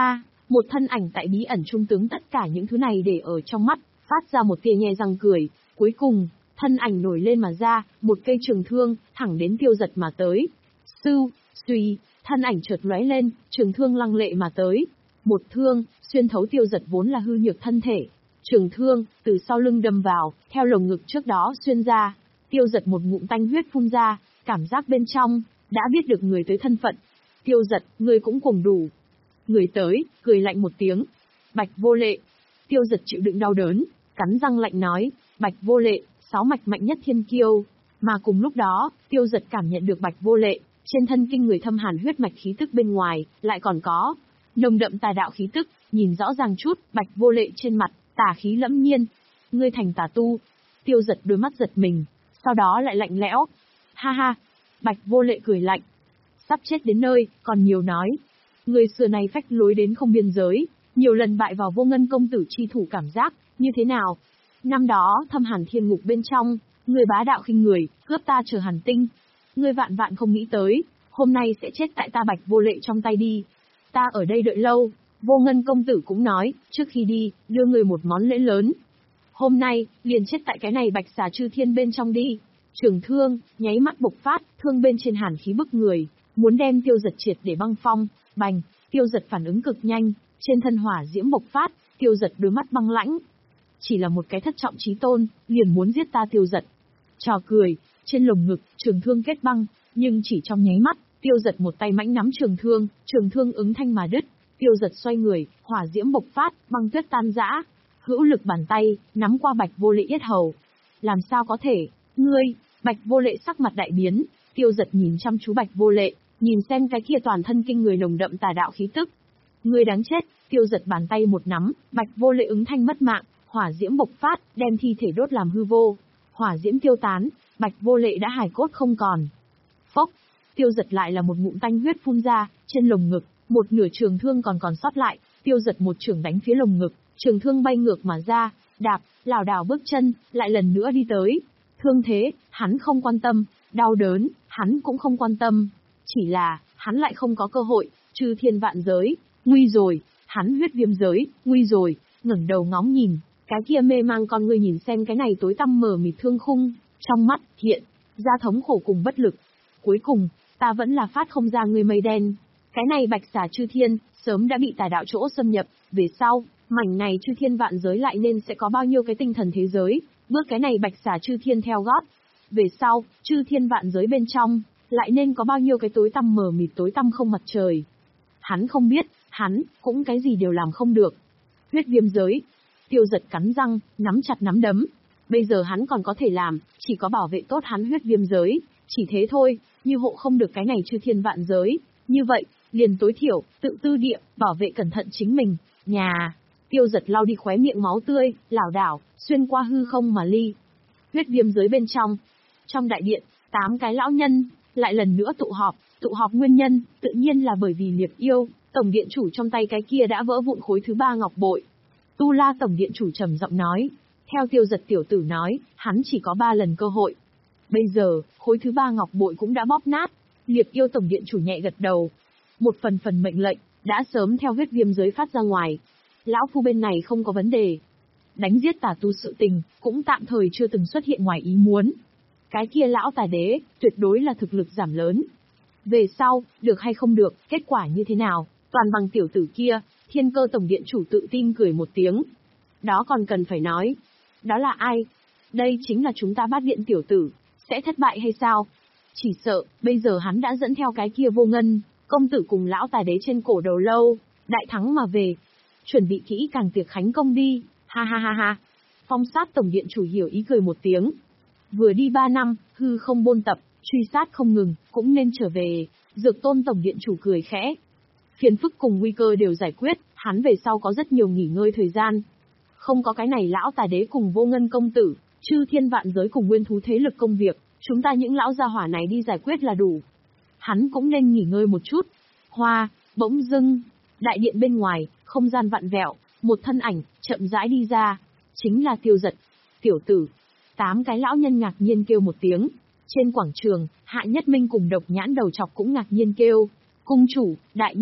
Một thân ảnh tại bí ẩn trung tướng tất cả những thứ này để ở trong mắt, phát ra một tia nhe răng cười, cuối cùng, thân ảnh nổi lên mà ra, một cây trường thương, thẳng đến Tiêu Giật mà tới. Sưu, suy, thân ảnh chợt lóe lên, trường thương lăng lệ mà tới. Một thương, xuyên thấu Tiêu Giật vốn là hư nhược thân thể. Trường thương, từ sau lưng đâm vào, theo lồng ngực trước đó xuyên ra. Tiêu Giật một ngụm tanh huyết phun ra, cảm giác bên trong, đã biết được người tới thân phận. Tiêu Giật, người cũng cùng đủ. Người tới, cười lạnh một tiếng. Bạch Vô Lệ. Tiêu Giật chịu đựng đau đớn, cắn răng lạnh nói, Bạch Vô Lệ, sáu mạch mạnh nhất thiên kiêu. Mà cùng lúc đó, Tiêu Giật cảm nhận được Bạch Vô Lệ, trên thân kinh người thâm hàn huyết mạch khí tức bên ngoài, lại còn có nồng đậm tà đạo khí tức, nhìn rõ ràng chút, Bạch Vô Lệ trên mặt, tà khí lẫm nhiên. Ngươi thành tà tu. Tiêu Giật đôi mắt giật mình, sau đó lại lạnh lẽo. Ha ha. Bạch Vô Lệ cười lạnh. Sắp chết đến nơi, còn nhiều nói. Người xưa này phách lối đến không biên giới, nhiều lần bại vào Vô Ngân công tử chi thủ cảm giác, như thế nào? Năm đó, thâm hàn thiên ngục bên trong, người bá đạo khinh người, cướp ta chờ hàn tinh. Ngươi vạn vạn không nghĩ tới, hôm nay sẽ chết tại ta Bạch Vô Lệ trong tay đi. Ta ở đây đợi lâu, Vô Ngân công tử cũng nói, trước khi đi, đưa người một món lễ lớn. Hôm nay, liền chết tại cái này Bạch Xà Chư Thiên bên trong đi. Trường thương, nháy mắt bộc phát, thương bên trên hàn khí bức người, muốn đem Tiêu Giật triệt để băng phong. Bành, Tiêu Giật phản ứng cực nhanh, trên thân hỏa diễm bộc phát, Tiêu Giật đôi mắt băng lãnh. Chỉ là một cái thất trọng chí tôn, liền muốn giết ta Tiêu Giật. Trò cười, trên lồng ngực, trường thương kết băng, nhưng chỉ trong nháy mắt, Tiêu Giật một tay mãnh nắm trường thương, trường thương ứng thanh mà đứt. Tiêu Giật xoay người, hỏa diễm bộc phát, băng tuyết tan rã. Hữu lực bàn tay, nắm qua Bạch Vô Lệ yết hầu. Làm sao có thể, ngươi, Bạch Vô Lệ sắc mặt đại biến, Tiêu Giật nhìn chăm chú Bạch Vô Lệ, nhìn xem cái kia toàn thân kinh người nồng đậm tà đạo khí tức. Ngươi đáng chết, Tiêu Giật bàn tay một nắm, Bạch Vô Lệ ứng thanh mất mạng, hỏa diễm bộc phát, đem thi thể đốt làm hư vô. Hỏa diễm tiêu tán, Bạch Vô Lệ đã hài cốt không còn. Phốc, Tiêu Giật lại là một ngụm tanh huyết phun ra, trên lồng ngực, một nửa trường thương còn còn sót lại, Tiêu Giật một chưởng đánh phía lồng ngực, trường thương bay ngược mà ra, đạp, lảo đảo bước chân, lại lần nữa đi tới. Thương thế, hắn không quan tâm, đau đớn, hắn cũng không quan tâm. Chỉ là, hắn lại không có cơ hội, Chư Thiên vạn giới, nguy rồi, hắn huyết viêm giới, nguy rồi, ngẩng đầu ngóng nhìn, cái kia mê mang con ngươi nhìn xem cái này tối tăm mờ mịt thương khung, trong mắt, hiện, ra thống khổ cùng bất lực. Cuối cùng, ta vẫn là phát không ra ngươi mây đen. Cái này Bạch Xà Chư Thiên, sớm đã bị tà đạo chỗ xâm nhập, về sau, mảnh này Chư Thiên vạn giới lại nên sẽ có bao nhiêu cái tinh thần thế giới, bước cái này Bạch Xà Chư Thiên theo gót. Về sau, Chư Thiên vạn giới bên trong, lại nên có bao nhiêu cái tối tăm mờ mịt tối tăm không mặt trời. Hắn không biết, hắn, cũng cái gì đều làm không được. Huyết viêm giới. Tiêu Giật cắn răng, nắm chặt nắm đấm. Bây giờ hắn còn có thể làm, chỉ có bảo vệ tốt hắn huyết viêm giới. Chỉ thế thôi, như hộ không được cái này Chư Thiên vạn giới. Như vậy, liền tối thiểu, tự tư địa, bảo vệ cẩn thận chính mình. Nhà. Tiêu Giật lau đi khóe miệng máu tươi, lảo đảo, xuyên qua hư không mà ly. Huyết viêm giới bên trong. Trong đại điện, tám cái lão nhân, lại lần nữa tụ họp. Tụ họp nguyên nhân, tự nhiên là bởi vì Liệp Yêu, tổng điện chủ trong tay cái kia đã vỡ vụn khối thứ ba ngọc bội. Tu La tổng điện chủ trầm giọng nói, theo Tiêu Giật tiểu tử nói, hắn chỉ có ba lần cơ hội. Bây giờ, khối thứ ba ngọc bội cũng đã bóp nát. Liệp Yêu tổng điện chủ nhẹ gật đầu. Một phần phần mệnh lệnh, đã sớm theo huyết viêm giới phát ra ngoài. Lão phu bên này không có vấn đề. Đánh giết tà tu sự tình, cũng tạm thời chưa từng xuất hiện ngoài ý muốn. Cái kia lão tà đế, tuyệt đối là thực lực giảm lớn. Về sau, được hay không được, kết quả như thế nào, toàn bằng tiểu tử kia. Thiên Cơ tổng điện chủ tự tin cười một tiếng. Đó còn cần phải nói. Đó là ai? Đây chính là chúng ta Bát Điện tiểu tử. Sẽ thất bại hay sao? Chỉ sợ, bây giờ hắn đã dẫn theo cái kia Vô Ngân công tử cùng lão tài đế trên cổ đầu lâu, đại thắng mà về. Chuẩn bị kỹ càng tiệc khánh công đi, ha ha ha ha. Phong Sát tổng điện chủ hiểu ý cười một tiếng. Vừa đi ba năm, hư không bôn tập, truy sát không ngừng, cũng nên trở về. Dược Tôn tổng điện chủ cười khẽ. Phiền phức cùng nguy cơ đều giải quyết, hắn về sau có rất nhiều nghỉ ngơi thời gian. Không có cái này lão tà đế cùng Vô Ngân công tử, Chư Thiên vạn giới cùng nguyên thú thế lực công việc, chúng ta những lão gia hỏa này đi giải quyết là đủ. Hắn cũng nên nghỉ ngơi một chút. Hoa, bỗng dưng, đại điện bên ngoài, không gian vặn vẹo, một thân ảnh, chậm rãi đi ra. Chính là Tiêu Giật. Tiểu tử. Tám cái lão nhân ngạc nhiên kêu một tiếng. Trên quảng trường, Hạ Nhất Minh cùng Độc Nhãn đầu chọc cũng ngạc nhiên kêu. Cung chủ, đại nhân.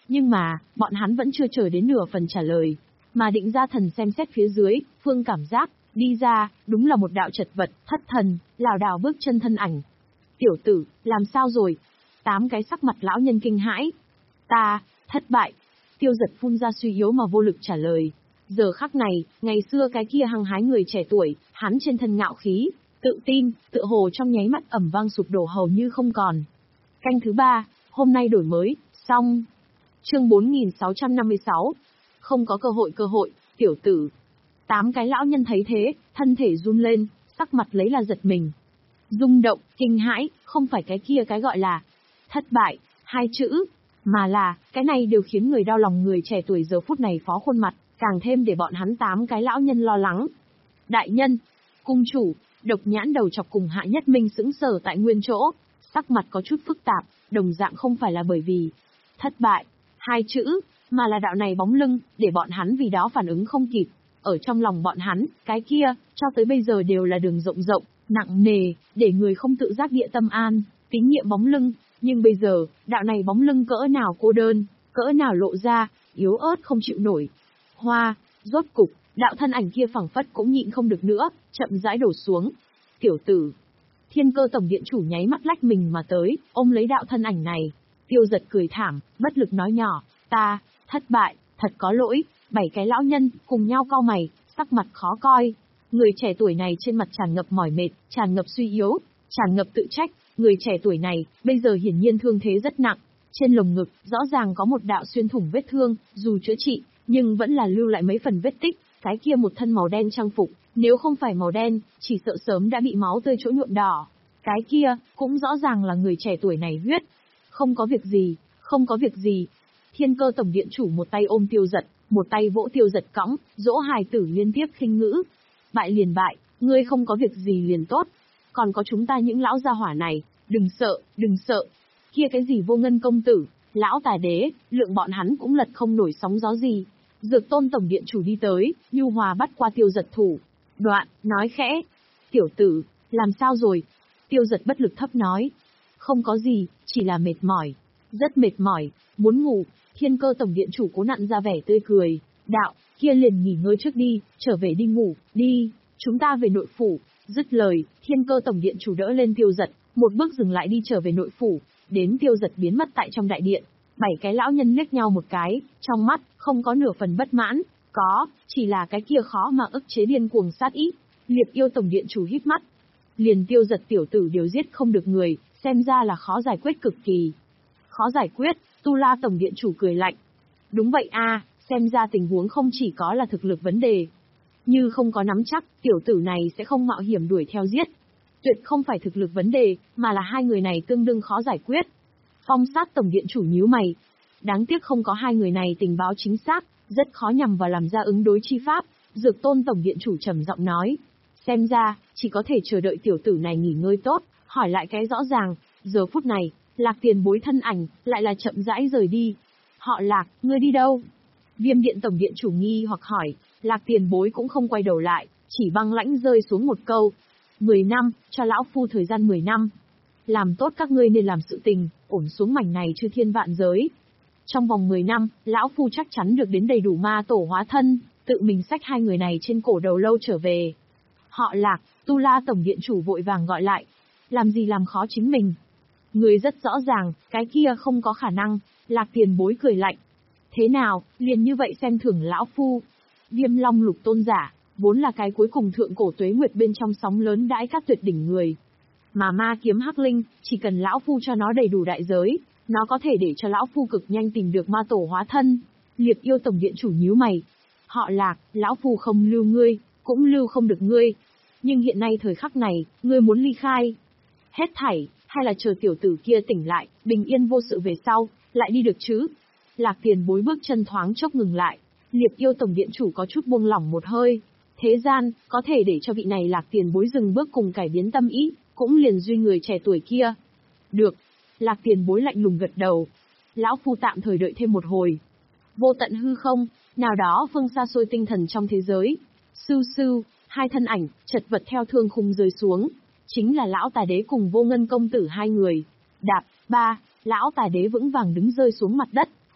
Nhưng mà, bọn hắn vẫn chưa chờ đến nửa phần trả lời. Mà định ra thần xem xét phía dưới, Phương cảm giác, đi ra, đúng là một đạo chật vật, thất thần, lảo đảo bước chân thân ảnh. Tiểu tử, làm sao rồi? Tám cái sắc mặt lão nhân kinh hãi. Ta, thất bại. Tiêu Giật phun ra suy yếu mà vô lực trả lời. Giờ khắc này, ngày xưa cái kia hăng hái người trẻ tuổi, hắn trên thân ngạo khí, tự tin, tự hồ trong nháy mắt ẩm vang sụp đổ hầu như không còn. Canh thứ ba, hôm nay đổi mới, xong. Chương bốn nghìn sáu trăm năm mươi sáu. Không có cơ hội cơ hội, tiểu tử. Tám cái lão nhân thấy thế, thân thể run lên, sắc mặt lấy là giật mình. Rung động, kinh hãi, không phải cái kia cái gọi là thất bại, hai chữ, mà là, cái này đều khiến người đau lòng người trẻ tuổi giờ phút này phó khuôn mặt, càng thêm để bọn hắn tám cái lão nhân lo lắng. Đại nhân, cung chủ, Độc Nhãn đầu chọc cùng Hạ Nhất Minh sững sờ tại nguyên chỗ, sắc mặt có chút phức tạp, đồng dạng không phải là bởi vì thất bại, hai chữ, mà là đạo này bóng lưng, để bọn hắn vì đó phản ứng không kịp. Ở trong lòng bọn hắn, cái kia, cho tới bây giờ đều là đường rộng rộng, nặng nề, để người không tự giác địa tâm an, tín nhiệm bóng lưng, nhưng bây giờ, đạo này bóng lưng cỡ nào cô đơn, cỡ nào lộ ra, yếu ớt không chịu nổi. Hoa, rốt cục, đạo thân ảnh kia phẳng phất cũng nhịn không được nữa, chậm rãi đổ xuống. Tiểu tử, Thiên Cơ Tổng Điện chủ nháy mắt lách mình mà tới, ôm lấy đạo thân ảnh này. Tiêu Giật cười thảm, bất lực nói nhỏ, ta, thất bại, thật có lỗi. Bảy cái lão nhân, cùng nhau cau mày, sắc mặt khó coi. Người trẻ tuổi này trên mặt tràn ngập mỏi mệt, tràn ngập suy yếu, tràn ngập tự trách. Người trẻ tuổi này, bây giờ hiển nhiên thương thế rất nặng. Trên lồng ngực, rõ ràng có một đạo xuyên thủng vết thương, dù chữa trị, nhưng vẫn là lưu lại mấy phần vết tích. Cái kia một thân màu đen trang phục, nếu không phải màu đen, chỉ sợ sớm đã bị máu tươi chỗ nhuộm đỏ. Cái kia, cũng rõ ràng là người trẻ tuổi này huyết. Không có việc gì, không có việc gì. Thiên Cơ Tổng Điện chủ một tay ôm Tiêu Giật, một tay vỗ Tiêu Giật cõng, dỗ hài tử liên tiếp khinh ngữ. Bại liền bại, ngươi không có việc gì liền tốt. Còn có chúng ta những lão gia hỏa này, đừng sợ, đừng sợ. Kia cái gì Vô Ngân công tử, lão tài đế, lượng bọn hắn cũng lật không nổi sóng gió gì. Dược Tôn Tổng Điện chủ đi tới, nhu hòa bắt qua Tiêu Giật thủ. Đoạn, nói khẽ. Tiểu tử, làm sao rồi? Tiêu Giật bất lực thấp nói. Không có gì, chỉ là mệt mỏi. Rất mệt mỏi, muốn ngủ. Thiên Cơ Tổng Điện chủ cố nặn ra vẻ tươi cười. Đạo, kia liền nghỉ ngơi trước đi, trở về đi ngủ, đi. Chúng ta về nội phủ. Dứt lời, Thiên Cơ Tổng Điện chủ đỡ lên Tiêu Giật, một bước dừng lại đi trở về nội phủ. Đến Tiêu Giật biến mất tại trong đại điện. Bảy cái lão nhân liếc nhau một cái, trong mắt, không có nửa phần bất mãn. Có, chỉ là cái kia khó mà ức chế điên cuồng sát ý. Liệp Yêu Tổng Điện chủ híp mắt. Liền Tiêu Giật tiểu tử đều giết không được người, xem ra là khó giải quyết cực kỳ. Khó giải quyết, Tu La Tổng Điện chủ cười lạnh. Đúng vậy a, xem ra tình huống không chỉ có là thực lực vấn đề. Như không có nắm chắc, tiểu tử này sẽ không mạo hiểm đuổi theo giết. Tuyệt không phải thực lực vấn đề, mà là hai người này tương đương khó giải quyết. Phong Sát Tổng Điện chủ nhíu mày. Đáng tiếc không có hai người này tình báo chính xác, rất khó nhằm vào làm ra ứng đối chi pháp. Dược Tôn Tổng Điện chủ trầm giọng nói. Xem ra, chỉ có thể chờ đợi tiểu tử này nghỉ ngơi tốt, hỏi lại cái rõ ràng. Giờ phút này, Lạc Tiền Bối thân ảnh, lại là chậm rãi rời đi. Họ Lạc, ngươi đi đâu? Viêm Điện Tổng Điện chủ nghi hoặc hỏi. Lạc Tiền Bối cũng không quay đầu lại, chỉ băng lãnh rơi xuống một câu. Mười năm, cho lão phu thời gian mười năm. Làm tốt các ngươi nên làm sự tình, ổn xuống mảnh này chư thiên vạn giới. Trong vòng mười năm, lão phu chắc chắn được đến đầy đủ ma tổ hóa thân, tự mình xách hai người này trên cổ đầu lâu trở về. Họ Lạc, Tu La Tổng Điện chủ vội vàng gọi lại. Làm gì làm khó chính mình? Người rất rõ ràng, cái kia không có khả năng. Lạc Tiền Bối cười lạnh. Thế nào, liền như vậy xem thường lão phu. Viêm Long Lục Tôn giả, vốn là cái cuối cùng thượng cổ tuế nguyệt bên trong sóng lớn đãi các tuyệt đỉnh người. Mà ma kiếm hắc linh, chỉ cần lão phu cho nó đầy đủ đại giới, nó có thể để cho lão phu cực nhanh tìm được ma tổ hóa thân. Liệp Yêu Tổng Điện chủ nhíu mày. Họ Lạc, lão phu không lưu ngươi, cũng lưu không được ngươi. Nhưng hiện nay thời khắc này, ngươi muốn ly khai. Hết thảy, hay là chờ tiểu tử kia tỉnh lại, bình yên vô sự về sau, lại đi được chứ? Lạc Tiền Bối bước chân thoáng chốc ngừng lại. Liệp Yêu Tổng Điện chủ có chút buông lỏng một hơi. Thế gian, có thể để cho vị này Lạc Tiền Bối dừng bước cùng cải biến tâm ý, cũng liền duy người trẻ tuổi kia. Được. Lạc Tiền Bối lạnh lùng gật đầu. Lão phu tạm thời đợi thêm một hồi. Vô tận hư không, nào đó phương xa xôi tinh thần trong thế giới. Sưu sưu, hai thân ảnh, chật vật theo thương khung rơi xuống. Chính là lão tài đế cùng Vô Ngân công tử hai người. Đạp, ba, lão tài đế vững vàng đứng rơi xuống mặt đất.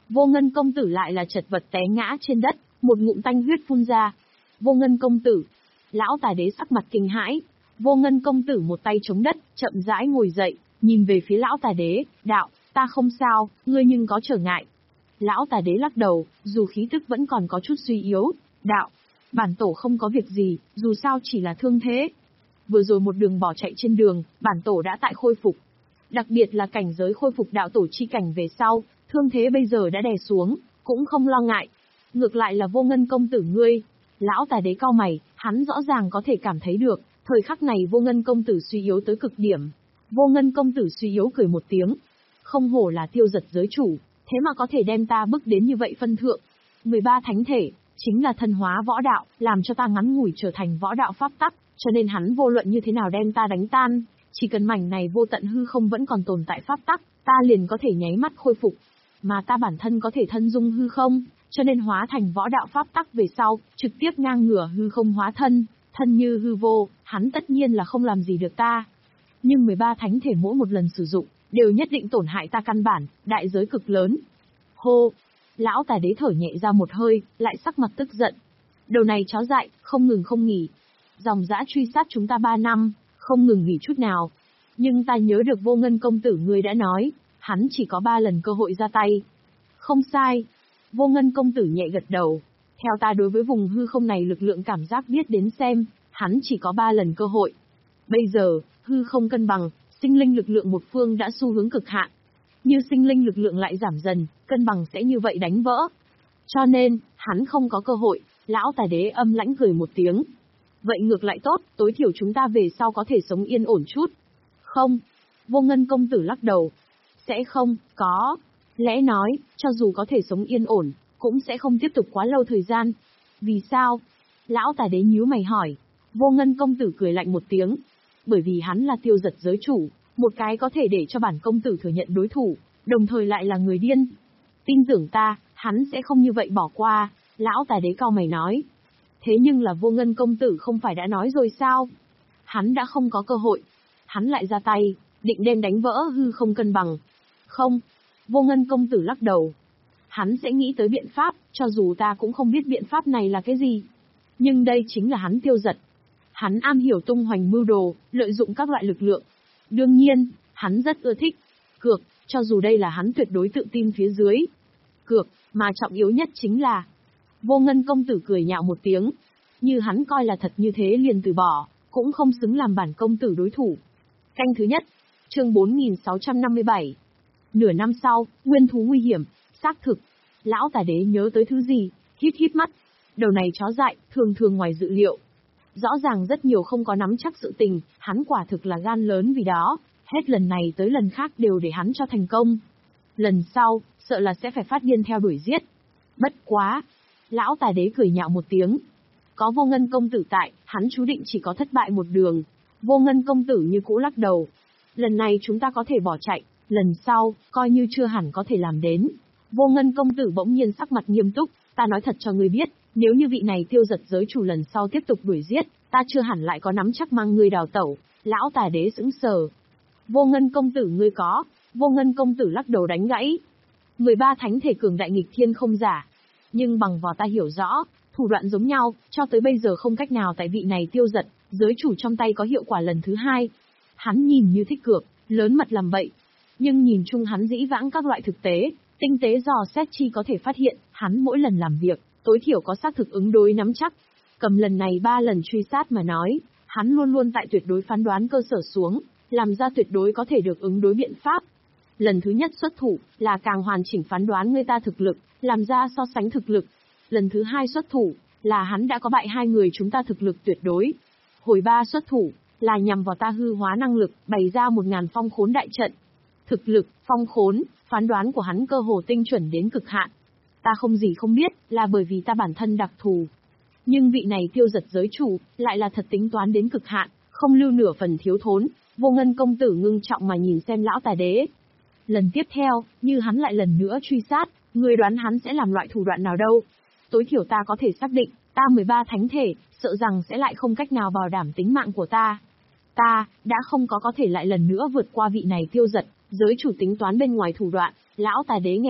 Vô Ngân công tử lại là chật vật té ngã trên đất, một ngụm tanh huyết phun ra. Vô Ngân công tử. Lão Tà Đế sắc mặt kinh hãi. Vô Ngân công tử một tay chống đất, chậm rãi ngồi dậy, nhìn về phía Lão Tà Đế, đạo, ta không sao, ngươi nhưng có trở ngại. Lão Tà Đế lắc đầu, dù khí tức vẫn còn có chút suy yếu, đạo, bản tổ không có việc gì, dù sao chỉ là thương thế. Vừa rồi một đường bỏ chạy trên đường, bản tổ đã tại khôi phục. Đặc biệt là cảnh giới khôi phục đạo tổ chi cảnh về sau, thương thế bây giờ đã đè xuống, cũng không lo ngại. Ngược lại là Vô Ngân công tử ngươi. Lão Tà Đế cau mày, hắn rõ ràng có thể cảm thấy được, thời khắc này Vô Ngân công tử suy yếu tới cực điểm. Vô Ngân công tử suy yếu cười một tiếng. Không hổ là Tiêu Giật giới chủ, thế mà có thể đem ta bức đến như vậy phân thượng. mười ba thánh thể, chính là thân hóa võ đạo, làm cho ta ngắn ngủi trở thành võ đạo pháp tắc, cho nên hắn vô luận như thế nào đem ta đánh tan, chỉ cần mảnh này vô tận hư không vẫn còn tồn tại pháp tắc, ta liền có thể nháy mắt khôi phục. Mà ta bản thân có thể thân dung hư không, cho nên hóa thành võ đạo pháp tắc về sau, trực tiếp ngang ngửa hư không hóa thân, thân như hư vô, hắn tất nhiên là không làm gì được ta. Nhưng mười ba thánh thể mỗi một lần sử dụng, đều nhất định tổn hại ta căn bản, đại giới cực lớn. Hô! Lão Tà Đế thở nhẹ ra một hơi, lại sắc mặt tức giận. Đầu này chó dại, không ngừng không nghỉ. Dòng dã truy sát chúng ta ba năm, không ngừng nghỉ chút nào. Nhưng ta nhớ được Vô Ngân công tử ngươi đã nói, hắn chỉ có ba lần cơ hội ra tay. Không sai. Vô Ngân công tử nhẹ gật đầu. Theo ta đối với vùng hư không này lực lượng cảm giác biết đến xem, hắn chỉ có ba lần cơ hội. Bây giờ, hư không cân bằng, sinh linh lực lượng một phương đã xu hướng cực hạn. Như sinh linh lực lượng lại giảm dần, cân bằng sẽ như vậy đánh vỡ. Cho nên, hắn không có cơ hội. Lão Tà Đế âm lãnh cười một tiếng. Vậy ngược lại tốt, tối thiểu chúng ta về sau có thể sống yên ổn chút. Không. Vô Ngân công tử lắc đầu. Sẽ không, có. Lẽ nói, cho dù có thể sống yên ổn, cũng sẽ không tiếp tục quá lâu thời gian. Vì sao? Lão Tà Đế nhíu mày hỏi. Vô Ngân công tử cười lạnh một tiếng. Bởi vì hắn là Tiêu Giật giới chủ, một cái có thể để cho bản công tử thừa nhận đối thủ, đồng thời lại là người điên. Tin tưởng ta, hắn sẽ không như vậy bỏ qua. Lão Tà Đế cau mày nói. Thế nhưng là Vô Ngân công tử không phải đã nói rồi sao? Hắn đã không có cơ hội. Hắn lại ra tay, định đem đánh vỡ hư không cân bằng. Không. Vô Ngân công tử lắc đầu. Hắn sẽ nghĩ tới biện pháp, cho dù ta cũng không biết biện pháp này là cái gì. Nhưng đây chính là hắn Tiêu Giật. Hắn am hiểu tung hoành mưu đồ, lợi dụng các loại lực lượng. Đương nhiên, hắn rất ưa thích cược, cho dù đây là hắn tuyệt đối tự tin phía dưới. Cược, mà trọng yếu nhất chính là... Vô Ngân công tử cười nhạo một tiếng. Như hắn coi là thật như thế liền từ bỏ, cũng không xứng làm bản công tử đối thủ. Canh thứ nhất, chương bốn nghìn sáu trăm năm mươi bảy. Nửa năm sau, nguyên thú nguy hiểm, xác thực. Lão Tà Đế nhớ tới thứ gì, hít hít mắt. Đầu này chó dại, thường thường ngoài dự liệu. Rõ ràng rất nhiều không có nắm chắc sự tình, hắn quả thực là gan lớn vì đó, hết lần này tới lần khác đều để hắn cho thành công. Lần sau, sợ là sẽ phải phát điên theo đuổi giết. Bất quá. Lão Tà Đế cười nhạo một tiếng. Có Vô Ngân công tử tại, hắn chú định chỉ có thất bại một đường. Vô Ngân công tử như cũ lắc đầu. Lần này chúng ta có thể bỏ chạy, lần sau, coi như chưa hẳn có thể làm đến. Vô Ngân công tử bỗng nhiên sắc mặt nghiêm túc, ta nói thật cho ngươi biết, nếu như vị này Tiêu Giật giới chủ lần sau tiếp tục đuổi giết, ta chưa hẳn lại có nắm chắc mang ngươi đào tẩu. Lão Tà Đế sững sờ. Vô Ngân công tử ngươi có. Vô Ngân công tử lắc đầu đánh gãy. mười ba thánh thể cường đại nghịch thiên không giả. Nhưng bằng vào ta hiểu rõ, thủ đoạn giống nhau, cho tới bây giờ không cách nào tại vị này Tiêu Giật, giới chủ trong tay có hiệu quả lần thứ hai. Hắn nhìn như thích cược, lớn mật làm bậy. Nhưng nhìn chung hắn dĩ vãng các loại thực tế, tinh tế dò xét chi có thể phát hiện, hắn mỗi lần làm việc, tối thiểu có xác thực ứng đối nắm chắc. Cầm lần này ba lần truy sát mà nói, hắn luôn luôn tại tuyệt đối phán đoán cơ sở xuống, làm ra tuyệt đối có thể được ứng đối biện pháp. Lần thứ nhất xuất thủ, là càng hoàn chỉnh phán đoán người ta thực lực, làm ra so sánh thực lực. Lần thứ hai xuất thủ, là hắn đã có bại hai người chúng ta thực lực tuyệt đối. Hồi ba xuất thủ, là nhằm vào ta hư hóa năng lực, bày ra một ngàn phong khốn đại trận. Thực lực, phong khốn, phán đoán của hắn cơ hồ tinh chuẩn đến cực hạn. Ta không gì không biết, là bởi vì ta bản thân đặc thù. Nhưng vị này Tiêu Giật giới chủ, lại là thật tính toán đến cực hạn, không lưu nửa phần thiếu thốn. Vô Ngân công tử ngưng trọng mà nhìn xem Lão Tà Đế. Lần tiếp theo, như hắn lại lần nữa truy sát, người đoán hắn sẽ làm loại thủ đoạn nào đâu? Tối thiểu ta có thể xác định, ta mười ba thánh thể, sợ rằng sẽ lại không cách nào bảo đảm tính mạng của ta. Ta, đã không có có thể lại lần nữa vượt qua vị này Tiêu Giật, giới chủ tính toán bên ngoài thủ đoạn. Lão Tà Đế nghe vậy,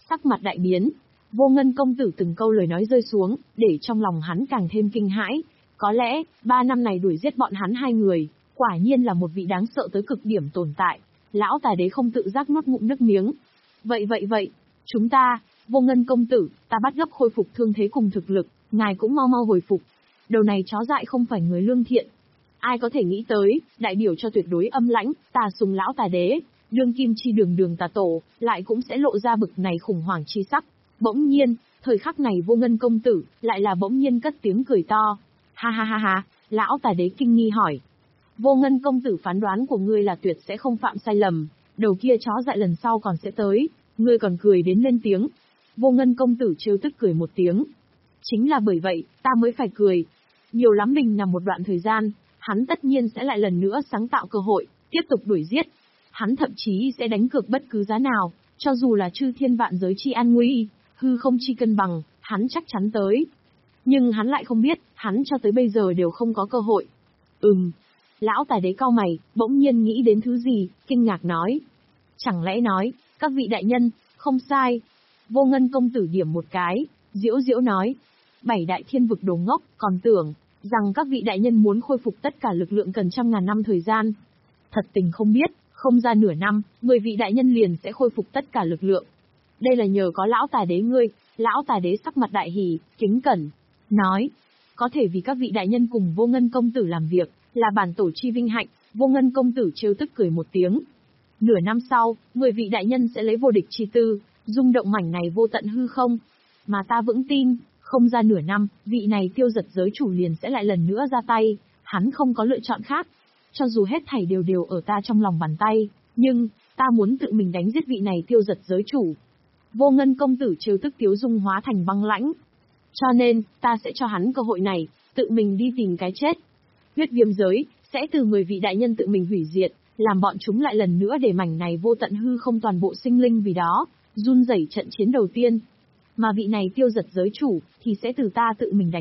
sắc mặt đại biến. Vô Ngân công tử từng câu lời nói rơi xuống, để trong lòng hắn càng thêm kinh hãi. Có lẽ, ba năm này đuổi giết bọn hắn hai người, quả nhiên là một vị đáng sợ tới cực điểm tồn tại. Lão tài đế không tự giác nuốt ngụm nước miếng. Vậy vậy vậy, chúng ta, Vô Ngân công tử, ta bắt gấp khôi phục thương thế cùng thực lực, ngài cũng mau mau hồi phục. Đầu này chó dại không phải người lương thiện. Ai có thể nghĩ tới, đại biểu cho tuyệt đối âm lãnh, tà sùng lão tài đế, đương kim chi đường đường tà tổ, lại cũng sẽ lộ ra bực này khủng hoảng chi sắc. Bỗng nhiên, thời khắc này Vô Ngân công tử, lại là bỗng nhiên cất tiếng cười to. Ha ha ha ha, lão tài đế kinh nghi hỏi. Vô Ngân công tử, phán đoán của ngươi là tuyệt sẽ không phạm sai lầm, đầu kia chó dại lần sau còn sẽ tới, ngươi còn cười đến lên tiếng. Vô Ngân công tử trêu tức cười một tiếng. Chính là bởi vậy, ta mới phải cười. Nhiều lắm mình nằm một đoạn thời gian, hắn tất nhiên sẽ lại lần nữa sáng tạo cơ hội, tiếp tục đuổi giết. Hắn thậm chí sẽ đánh cược bất cứ giá nào, cho dù là chư thiên vạn giới chi an nguy, hư không chi cân bằng, hắn chắc chắn tới. Nhưng hắn lại không biết, hắn cho tới bây giờ đều không có cơ hội. Ừm. Lão tài đế cau mày, bỗng nhiên nghĩ đến thứ gì, kinh ngạc nói. Chẳng lẽ nói, các vị đại nhân, không sai. Vô Ngân công tử điểm một cái, diễu diễu nói. Bảy đại thiên vực đồ ngốc, còn tưởng rằng các vị đại nhân muốn khôi phục tất cả lực lượng cần trăm ngàn năm thời gian. Thật tình không biết, không ra nửa năm, mười vị đại nhân liền sẽ khôi phục tất cả lực lượng. Đây là nhờ có lão tài đế ngươi. Lão tài đế sắc mặt đại hỉ, kính cẩn, nói. Có thể vì các vị đại nhân cùng Vô Ngân công tử làm việc, là bản tổ chi vinh hạnh. Vô Ngân công tử trêu tức cười một tiếng. Nửa năm sau, mười vị đại nhân sẽ lấy vô địch chi tư, rung động mảnh này vô tận hư không. Mà ta vững tin, không ra nửa năm, vị này tiêu giật giới chủ liền sẽ lại lần nữa ra tay, hắn không có lựa chọn khác. Cho dù hết thảy đều đều ở ta trong lòng bàn tay, nhưng, ta muốn tự mình đánh giết vị này tiêu giật giới chủ. Vô Ngân công tử trêu tức tiếu dung hóa thành băng lãnh. Cho nên, ta sẽ cho hắn cơ hội này, tự mình đi tìm cái chết. Huyết viêm giới, sẽ từ mười vị đại nhân tự mình hủy diệt, làm bọn chúng lại lần nữa để mảnh này vô tận hư không toàn bộ sinh linh vì đó, run rẩy trận chiến đầu tiên. Mà vị này tiêu giật giới chủ, thì sẽ từ ta tự mình đánh.